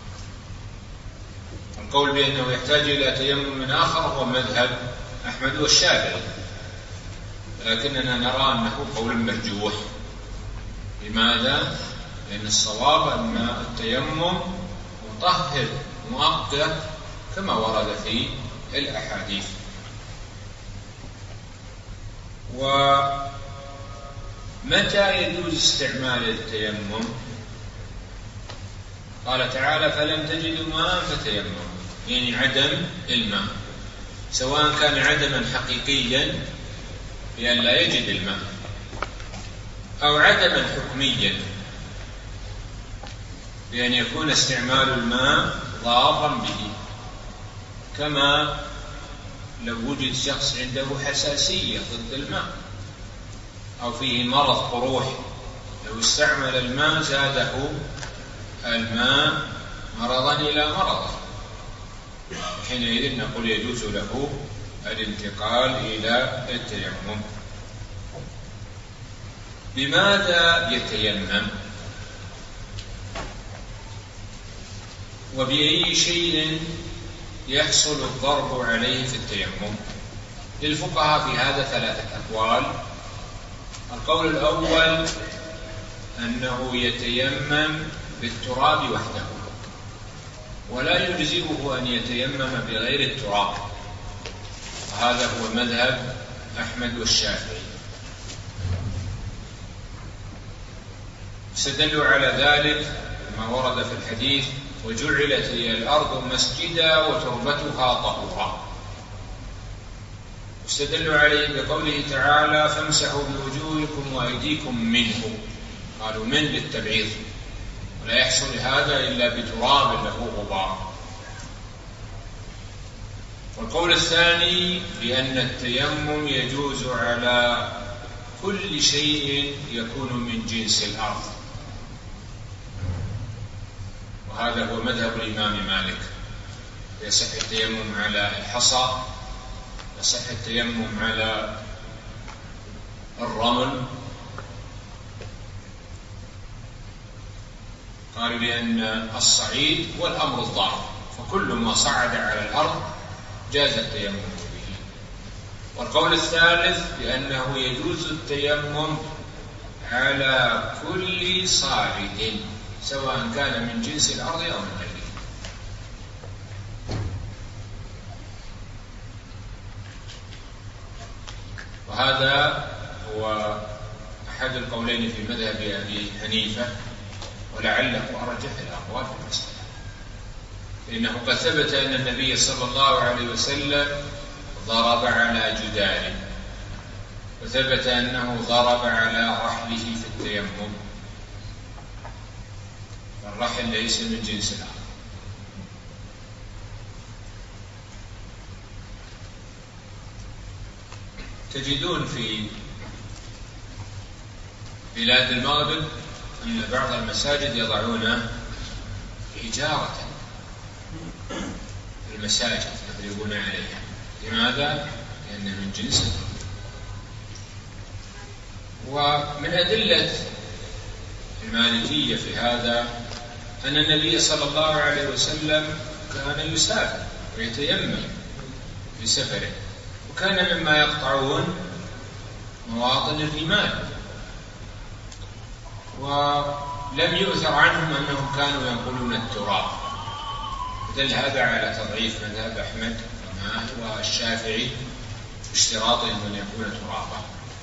القول بأنه يحتاج إلى تيمم آخر هو مذهب أحمد والشافعي، لكننا نرى أنه قول مرجوح. لماذا؟ لأن الصواب أن التيمم مطهر مؤقت كما ورد في الأحاديث. ومتى يجوز استعمال التيمم؟ قال تعالى فلم تجدوا ماء فتيمموا، يعني عدم الماء، سواء كان عدما حقيقيا بأن لا يجد الماء أو عدما حكميا بأن يكون استعمال الماء ضارا به، كما لو وجد شخص عنده حساسية ضد الماء أو فيه مرض قروح، لو استعمل الماء زاده الماء مرضا إلى مرضه، حينئذ نقول يجوز له الانتقال إلى التيمم. بماذا يتيمم؟ وبأي شيء يحصل الضرب عليه في التيمم؟ للفقهاء في هذا ثلاثة أقوال، القول الأول أنه يتيمم بالتراب وحده، ولا يجزئه أن يتيمم بغير التراب، وهذا هو مذهب أحمد والشافعي. استدلوا على ذلك ما ورد في الحديث: وجعلت لي الأرض مسجدا وتربتها طهورا. استدلوا عليه بقوله تعالى: فامسحوا بوجوهكم وأيديكم منه، قالوا من للتبعيض، ولا يحصل هذا إلا بتراب له غبار. والقول الثاني بأن التيمم يجوز على كل شيء يكون من جنس الأرض، وهذا هو مذهب الإمام مالك. يصح التيمم على الحصى، يصح التيمم على الرمل. قالوا بأن الصعيد هو الأمر الظاهر، فكل ما صعد على الأرض جاز التيمم به. والقول الثالث بأنه يجوز التيمم على كل صاعد سواء كان من جنس الأرض أو من غيره. وهذا هو أحد القولين في مذهب أبي حنيفة، ولعله أرجح الأقوال في المسألة، لأنه قد ثبت أن النبي صلى الله عليه وسلم ضرب على جدار، وثبت أنه ضرب على رحله في التيمم، الرحل ليس من جنس الأرض. تجدون في بلاد المغرب أن بعض المساجد يضعون حجارة في المساجد يضربون عليها. لماذا؟ لأنه من جنس الأرض. ومن أدلة المالكية في هذا أن النبي صلى الله عليه وسلم كان يسافر ويتيمم في سفره، وكان مما يقطعون مواطن الرمال، ولم يؤثر عنهم أنهم كانوا ينقلون التراب. دل هذا على تضعيف مذهب أحمد والشافعي اشتراطهم أن يكون ترابا.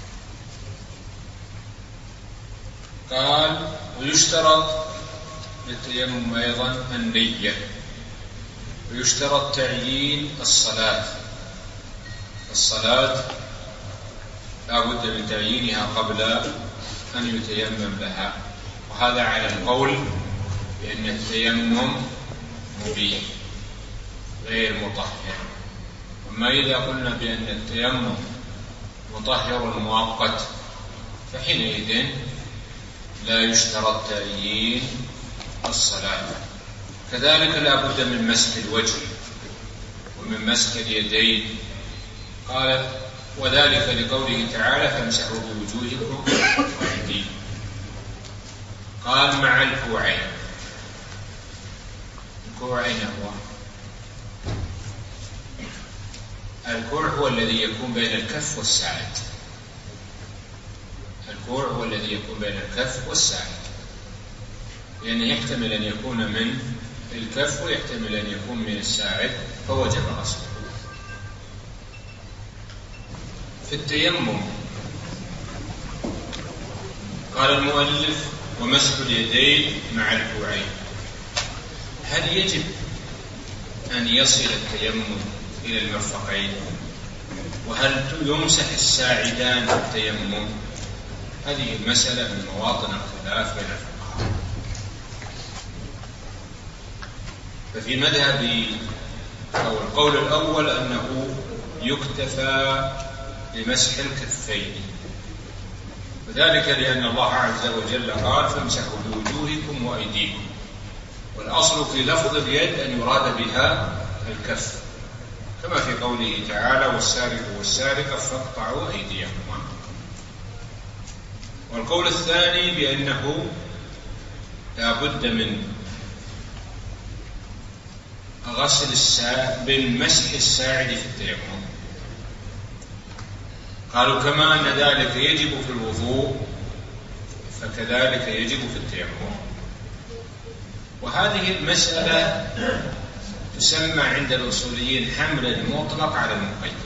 قال: ويشترط للتيمم أيضا النية، ويشترط تعيين الصلاة. الصلاة لا بد من تعيينها قبل أن يتيمم لها، وهذا على القول بأن التيمم مبيح غير مطهر. أما إذا قلنا بأن التيمم مطهر مؤقت فحينئذ لا يشترط تعيين الصلاة. كذلك لا بد من مسح الوجه ومن مسح اليدين. قال: وذلك لقوله تعالى: فامسحوا بوجوهكم وأيديكم. قال: مع الكوعين. الكوعين هو الكوع هو الذي يكون بين الكف والساعد. الكوع هو الذي يكون بين الكف والساعد، لأنه يحتمل أن يكون من الكف ويحتمل أن يكون من الساعد، فوجب غسله. في التيمم قال المؤلف: ومسح اليدين مع الكوعين. هل يجب أن يصل التيمم إلى المرفقين؟ وهل يمسح الساعدان في التيمم؟ هذه المسألة من مواطن الخلاف بين الفقهاء. ففي مذهب أو القول الأول أنه يكتفى بمسح الكفين، وذلك لأن الله عز وجل قال: فامسحوا بوجوهكم وأيديكم. والأصل في لفظ اليد أن يراد بها الكف، كما في قوله تعالى: والسارق والسارقة فاقطعوا أيديهما. والقول الثاني بأنه لا بد من غسل الساعد، من مسح الساعد في التيمم. قالوا كما أن ذلك يجب في الوضوء فكذلك يجب في التيمم. وهذه المسألة تسمى عند الأصوليين حمل المطلق على المقيد.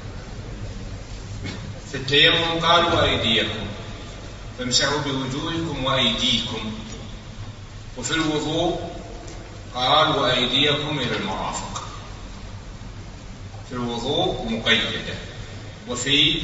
في التيمم قالوا وأيديكم فامسحوا بوجوهكم وأيديكم، وفي الوضوء قال وأيديكم إلى المرافق. في الوضوء مقيدة وفي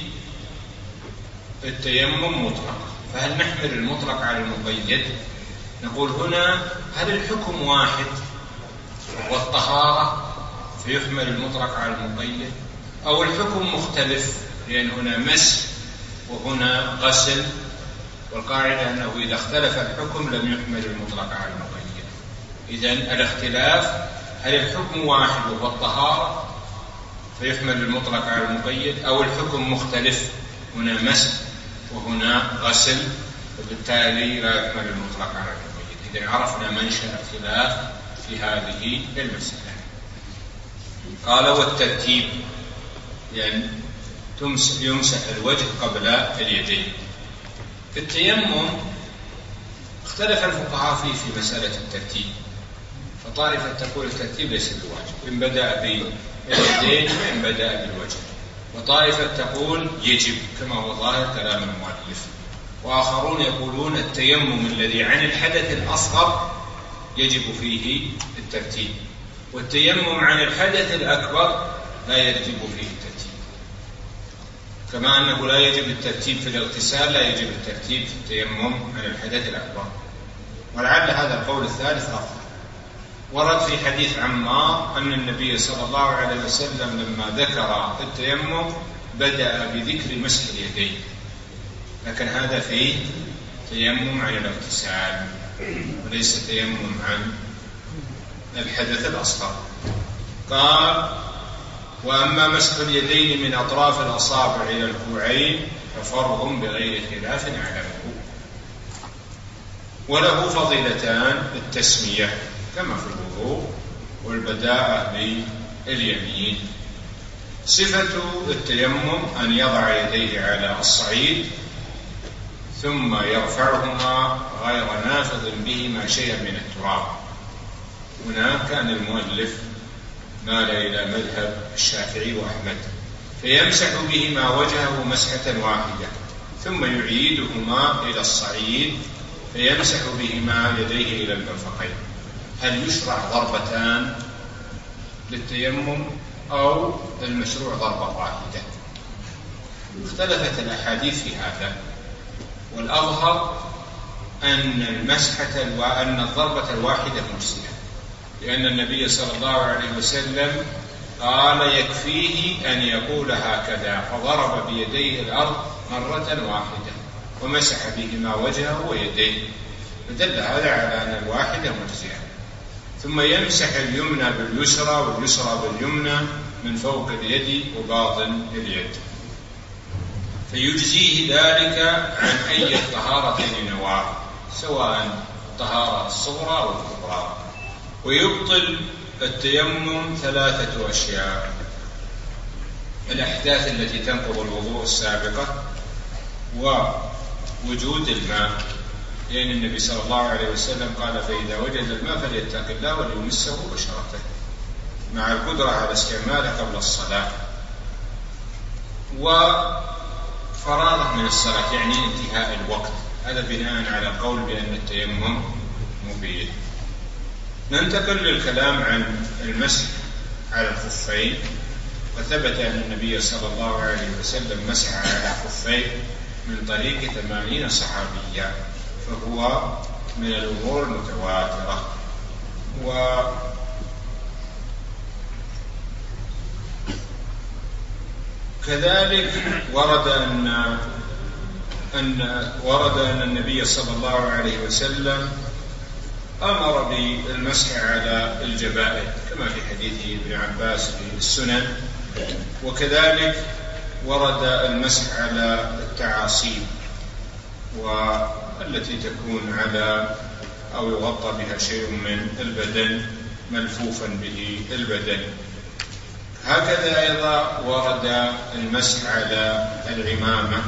التيمم مطلق. فهل نحمل المطلق على المقيد؟ نقول هنا هل الحكم واحد والطهارة فيحمل المطلق على المقيد، أو الحكم مختلف لأن هنا مسح وهنا غسل، والقاعدة أنه إذا اختلف الحكم لم يحمل المطلق على المقيد. إذن الاختلاف هل الحكم واحد وهو الطهارة فيحمل المطلق على المقيد، أو الحكم مختلف هنا مسح وهنا غسل وبالتالي لا يحمل المطلق على المقيد. إذن عرفنا منشأ الخلاف في هذه المسألة. قال والترتيب يعني يمسح الوجه قبل اليدين. في التيمم اختلف الفقهاء فيه في مسألة الترتيب، فطائفة تقول الترتيب ليس بواجب إن بدأ باليدين وإن بدأ بالوجه، وطائفة تقول يجب كما هو ظاهر كلام المؤلف، وآخرون يقولون التيمم الذي عن الحدث الأصغر يجب فيه الترتيب، والتيمم عن الحدث الأكبر لا يجب فيه الترتيب. كما أنه لا يجب الترتيب في الاغتسال لا يجب الترتيب في التيمم عن الحدث الأكبر، ولعل هذا القول الثالث أفضل. ورد في حديث عمار أن النبي صلى الله عليه وسلم لما ذكر التيمم بدأ بذكر مسح اليدين، لكن هذا فيه تيمم عن الاغتسال وليس تيمم عن الحدث الأصغر. قال وأما مسح اليدين من أطراف الأصابع إلى الكوعين ففرض بغير خلاف أعلمه، وله فضيلتان التسمية كما في الوضوء والبداءة باليمين. صفة التيمم أن يضع يديه على الصعيد ثم يرفعهما غير نافذ بهما شيئا من التراب. هنا كان المؤلف مال إلى مذهب الشافعي وأحمد، فيمسح بهما وجهه مسحة واحدة ثم يعيدهما إلى الصعيد فيمسح بهما يديه إلى المرفقين. هل يشرع ضربتان للتيمم أو المشروع ضربة واحدة؟ اختلفت الأحاديث في هذا، والأظهر أن المسحة وأن الضربة الواحدة مجزئة، لأن النبي صلى الله عليه وسلم قال يكفيه أن يقول هكذا فضرب بيديه الأرض مرة واحدة ومسح بهما وجهه ويديه، فدل هذا على أن الواحدة مجزئة. ثم يمسح اليمنى باليسرى واليسرى باليمنى من فوق اليد وباطن اليد، فيجزيه ذلك عن أي الطهارتين نواه سواء الطهارة الصغرى أو الكبرى. ويبطل التيمم ثلاثة أشياء: الأحداث التي تنقض الوضوء السابقة، ووجود الماء، لأن النبي صلى الله عليه وسلم قال فإذا وجد الماء فليتق الله وليمسه بشرته، مع القدرة على استعماله قبل الصلاة. وفراغه من الصلاة يعني انتهاء الوقت، هذا بناء على القول بأن التيمم مبيح. ننتقل للكلام عن المسح على الخفين. وثبت أن النبي صلى الله عليه وسلم مسح على خفين من طريق ثمانين صحابيا، فهو من الأمور المتواترة. وكذلك ورد أن أن ورد أن النبي صلى الله عليه وسلم أمر بالمسح على الجبائر كما في حديث ابن عباس في السنن. وكذلك ورد المسح على التعاصيب والتي تكون على أو يغطى بها شيء من البدن ملفوفا به البدن، هكذا أيضا ورد المسح على العمامة.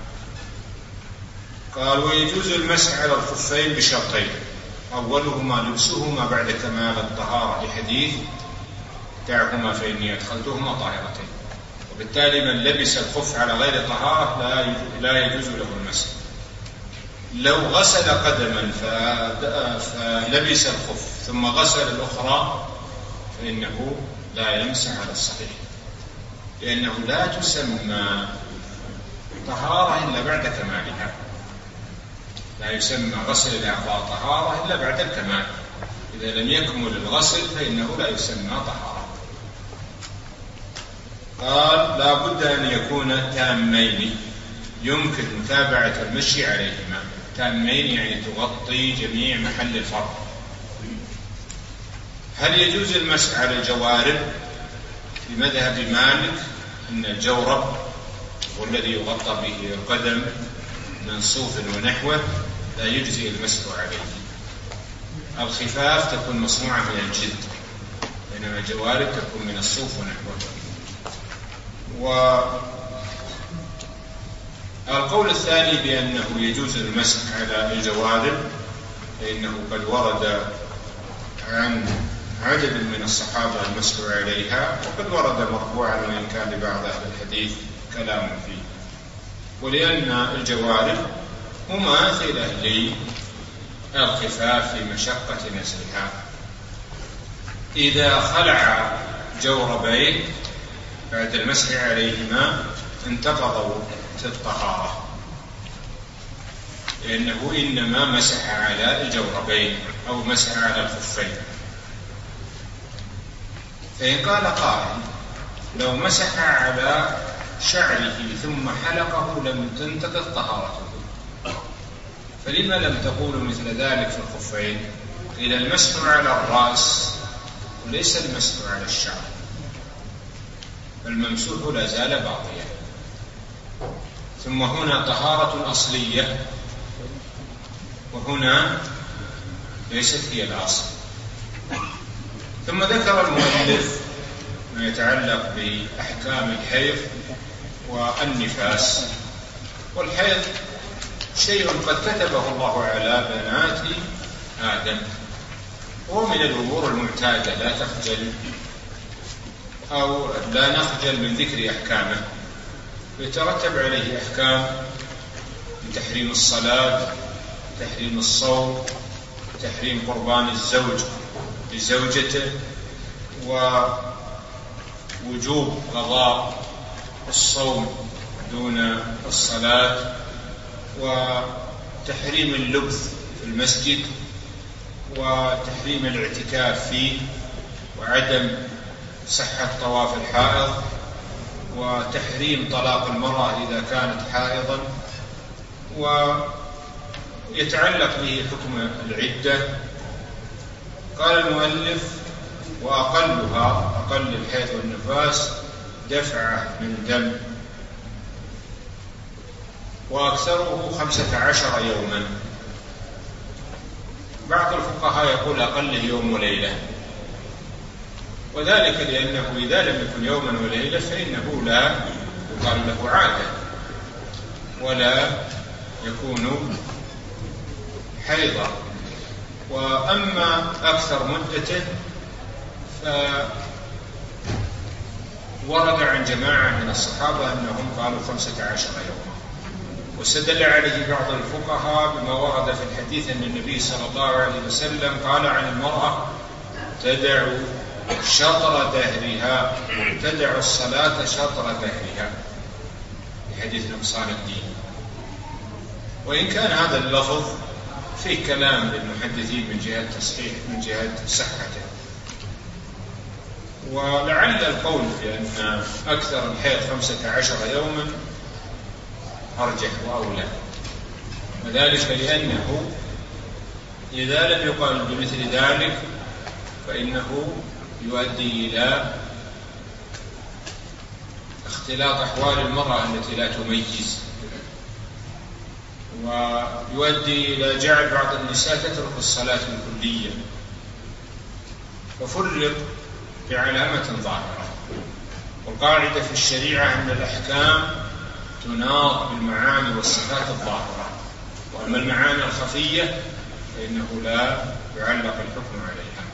قال: ويجوز المسح على الخفين بشرطين: أولهما لبسهما بعد كمال الطهارة لحديث دعهما فإني أدخلتهما طاهرتين. وبالتالي من لبس الخف على غير طهارة لا يجوز له المسح. لو غسل قدما فلبس الخف ثم غسل الأخرى فإنه لا يمسح على الصحيح، لأنه لا تسمى طهارة إلا بعد كمالها. لا يسمى غسل الأعضاء طهارة إلا بعد الكمال. إذا لم يكمل الغسل فإنه لا يسمى طهارة. قال: لا بد أن يكون تامين يمكن متابعة المشي عليهما. تامين يعني تغطي جميع محل الفرض. هل يجوز المسح على الجوارب؟ في مذهب مالك أن الجورب والذي يغطى به القدم من صوف ونحوه لا يجزي المسح عليه. الخفاف تكون مصنوعة من الجلد، بينما الجوارب تكون من الصوف ونحوه. والقول الثاني بأنه يجوز المسح على الجوارب فإنه قد ورد عن عدد من الصحابة المسح عليها، وقد ورد مرفوعا وإن كان لبعض أهل الحديث كلام فيه. ولأن الجوارب مماثلة للخفاف في مشقة نزلها. إذا خلع جوربين بعد المسح عليهما انتقضوا الطهارة، لأنه إنما مسح على الجوربين أو مسح على الخفين. فإن قال قائل: لو مسح على شعره ثم حلقه لم تنتقض طهارته، فلما لم تقولوا مثل ذلك في الخفين؟ قيل: المسح على الرأس وليس المسح على الشعر، فالممسوح لا زال باقيا. ثم هنا طهارة أصلية وهنا ليست هي الأصل. ثم ذكر المؤلف ما يتعلق بأحكام الحيض والنفاس. والحيض شيء قد كتبه الله على بنات آدم، هو من الأمور المعتادة، لا تخجل أو لا نخجل من ذكر أحكامه. يترتب عليه أحكام من تحريم الصلاة، تحريم الصوم، تحريم قربان الزوج لزوجته، ووجوب قضاء الصوم دون الصلاة، وتحريم اللبث في المسجد، وتحريم الاعتكاف فيه، وعدم صحة طواف الحائض، وتحريم طلاق المرأة إذا كانت حائضا، ويتعلق به حكم العدة. قال المؤلف: وأقلها، أقل الحيض والنفاس، دفعة من دم، وأكثره خمسة عشر يوما. بعض الفقهاء يقول أقله يوم وليلة، وذلك لأنه إذا لم يكن يوما وليلة فإنه لا يقال له عادة ولا يكون حيضا. وأما أكثر مدته فورد عن جماعة من الصحابة أنهم قالوا خمسة عشر يوما، واستدل عليه بعض الفقهاء بما ورد في الحديث أن النبي صلى الله عليه وسلم قال عن المرأة: تدع شطر دهرها، تدع الصلاة شطر دهرها، في حديث نقصان الدين. وإن كان هذا اللفظ فيه كلام للمحدثين من جهة تصحيح من جهة صحته، ولعل القول بأن أكثر الحيض خمسة عشر يوما أرجح وأولى، وذلك لأنه إذا لم يقال بمثل ذلك فإنه يؤدي إلى اختلاط أحوال المرأة التي لا تميز، ويؤدي إلى جعل بعض النساء تترك الصلاة الكلية، ففرق بعلامة ظاهرة. والقاعدة في الشريعة أن الأحكام تناط بالمعاني والصفات الظاهرة، وأما المعاني الخفية فإنه لا يعلق الحكم عليها.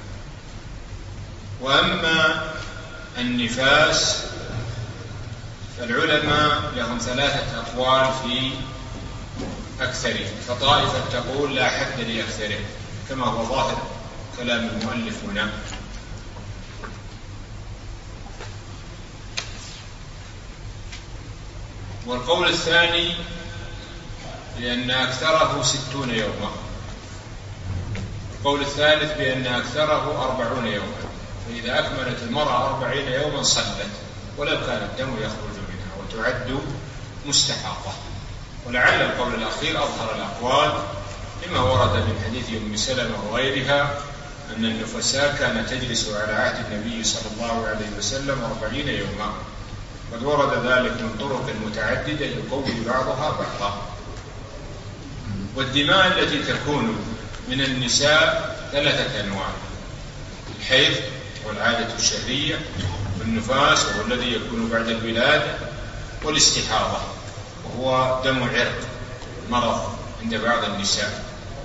وأما النفاس فالعلماء لهم ثلاثة أقوال في أكثره، فطائفة تقول لا حد لأكثره كما هو ظاهر كلام المؤلف هنا، والقول الثاني بأن أكثره ستون يوما، القول الثالث بأن أكثره أربعون يوما، فإذا أكملت المرأة أربعين يوما صلت ولو كان الدم يخرج منها وتعد مستحاضة. ولعل القول الأخير أظهر الأقوال لما ورد من حديث أم سلمة وغيرها أن النفساء كانت تجلس على عهد النبي صلى الله عليه وسلم أربعين يوما، قد ورد ذلك من طرق متعددة يقوي بعضها بعضا. والدماء التي تكون من النساء ثلاثة أنواع: الحيض والعادة الشهرية، والنفاس وهو الذي يكون بعد الولادة، والاستحاضة وهو دم عرق مرض عند بعض النساء.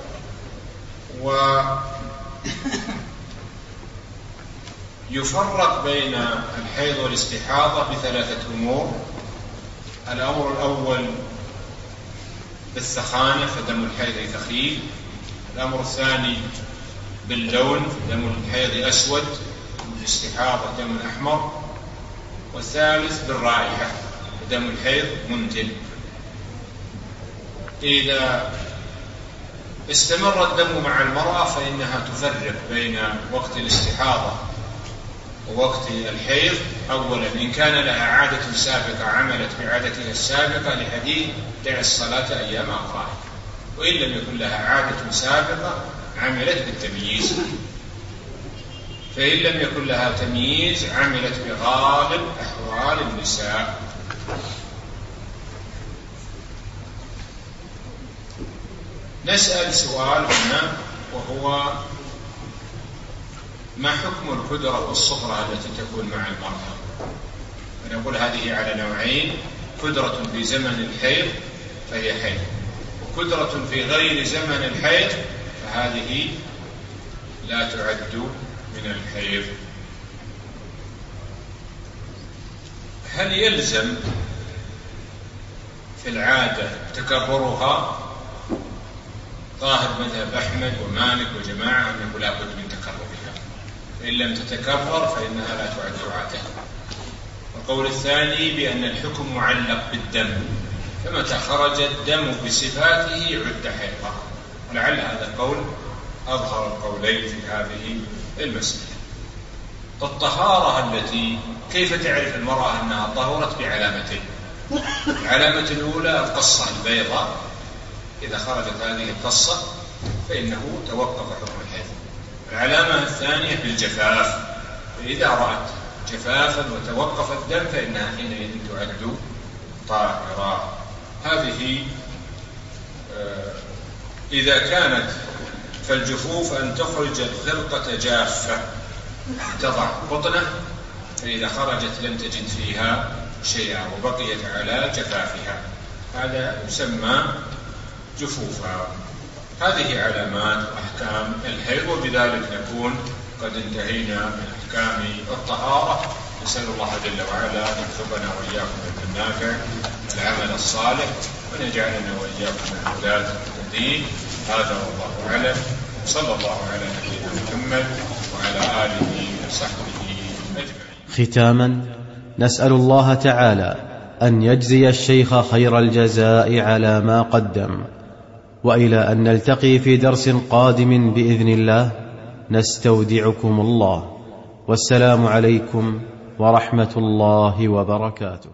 ويفرق بين الحيض والاستحاضة بثلاثة أمور: الأمر الأول بالثخانة فدم الحيض ثخين، الأمر الثاني باللون دم الحيض أسود، الاستحاضة دم أحمر، والثالث بالرائحة دم الحيض منتن. إذا استمر الدم مع المرأة فإنها تفرق بين وقت الاستحاضة ووقت الحيض. أولا إن كان لها عادة سابقة عملت بعادتها السابقة لحديث دع الصلاة أيام أقرائك، وإن لم يكن لها عادة سابقة عملت بالتمييز، فإن لم يكن لها تمييز عملت بغالب أحوال النساء. نسأل سؤال هنا وهو: ما حكم الكدرة والصفرة التي تكون مع المرأة؟ فنقول هذه على نوعين: كدرة في زمن الحيض فهي حيض، وكدرة في غير زمن الحيض فهذه لا تعد من الحيض. هل يلزم في العادة تكررها؟ ظاهر مذهب أحمد ومالك وجماعة أنه لا بد من تكررها، فإن لم تتكرر فإنها لا تعد عادة. والقول الثاني بأن الحكم معلق بالدم، فمتى خرج الدم بصفاته عد حيضا، ولعل هذا القول أظهر القولين في هذه المسألة. الطهارة التي كيف تعرف المرأة أنها طهرت؟ بعلامتين: العلامة الأولى القصة البيضاء، إذا خرجت هذه القصة فإنه توقف حكم الحيض. العلامة الثانية بالجفاف، فإذا رأت جفافا وتوقف الدم فإنها حينئذ تعد طاهرة. هذه إذا كانت فالجفوف أن تخرج الخرقة جافة تضع بطنه، فإذا خرجت لم تجد فيها شيئا وبقيت على جفافها، هذا يسمى جفوفا. هذه علامات وأحكام الحيض، وبذلك نكون قد انتهينا من أحكام الطهارة. نسأل الله جل وعلا أن يرزقنا وإياكم العلم النافع والعمل الصالح، وأن يجعلنا وإياكم من هداة المهتدين. هذا والله أعلم، صلى الله على نبينا محمد وعلى آله وصحبه أجمعين. ختاما، نسأل الله تعالى أن يجزي الشيخ خير الجزاء على ما قدم، وإلى أن نلتقي في درس قادم بإذن الله، نستودعكم الله، والسلام عليكم ورحمة الله وبركاته.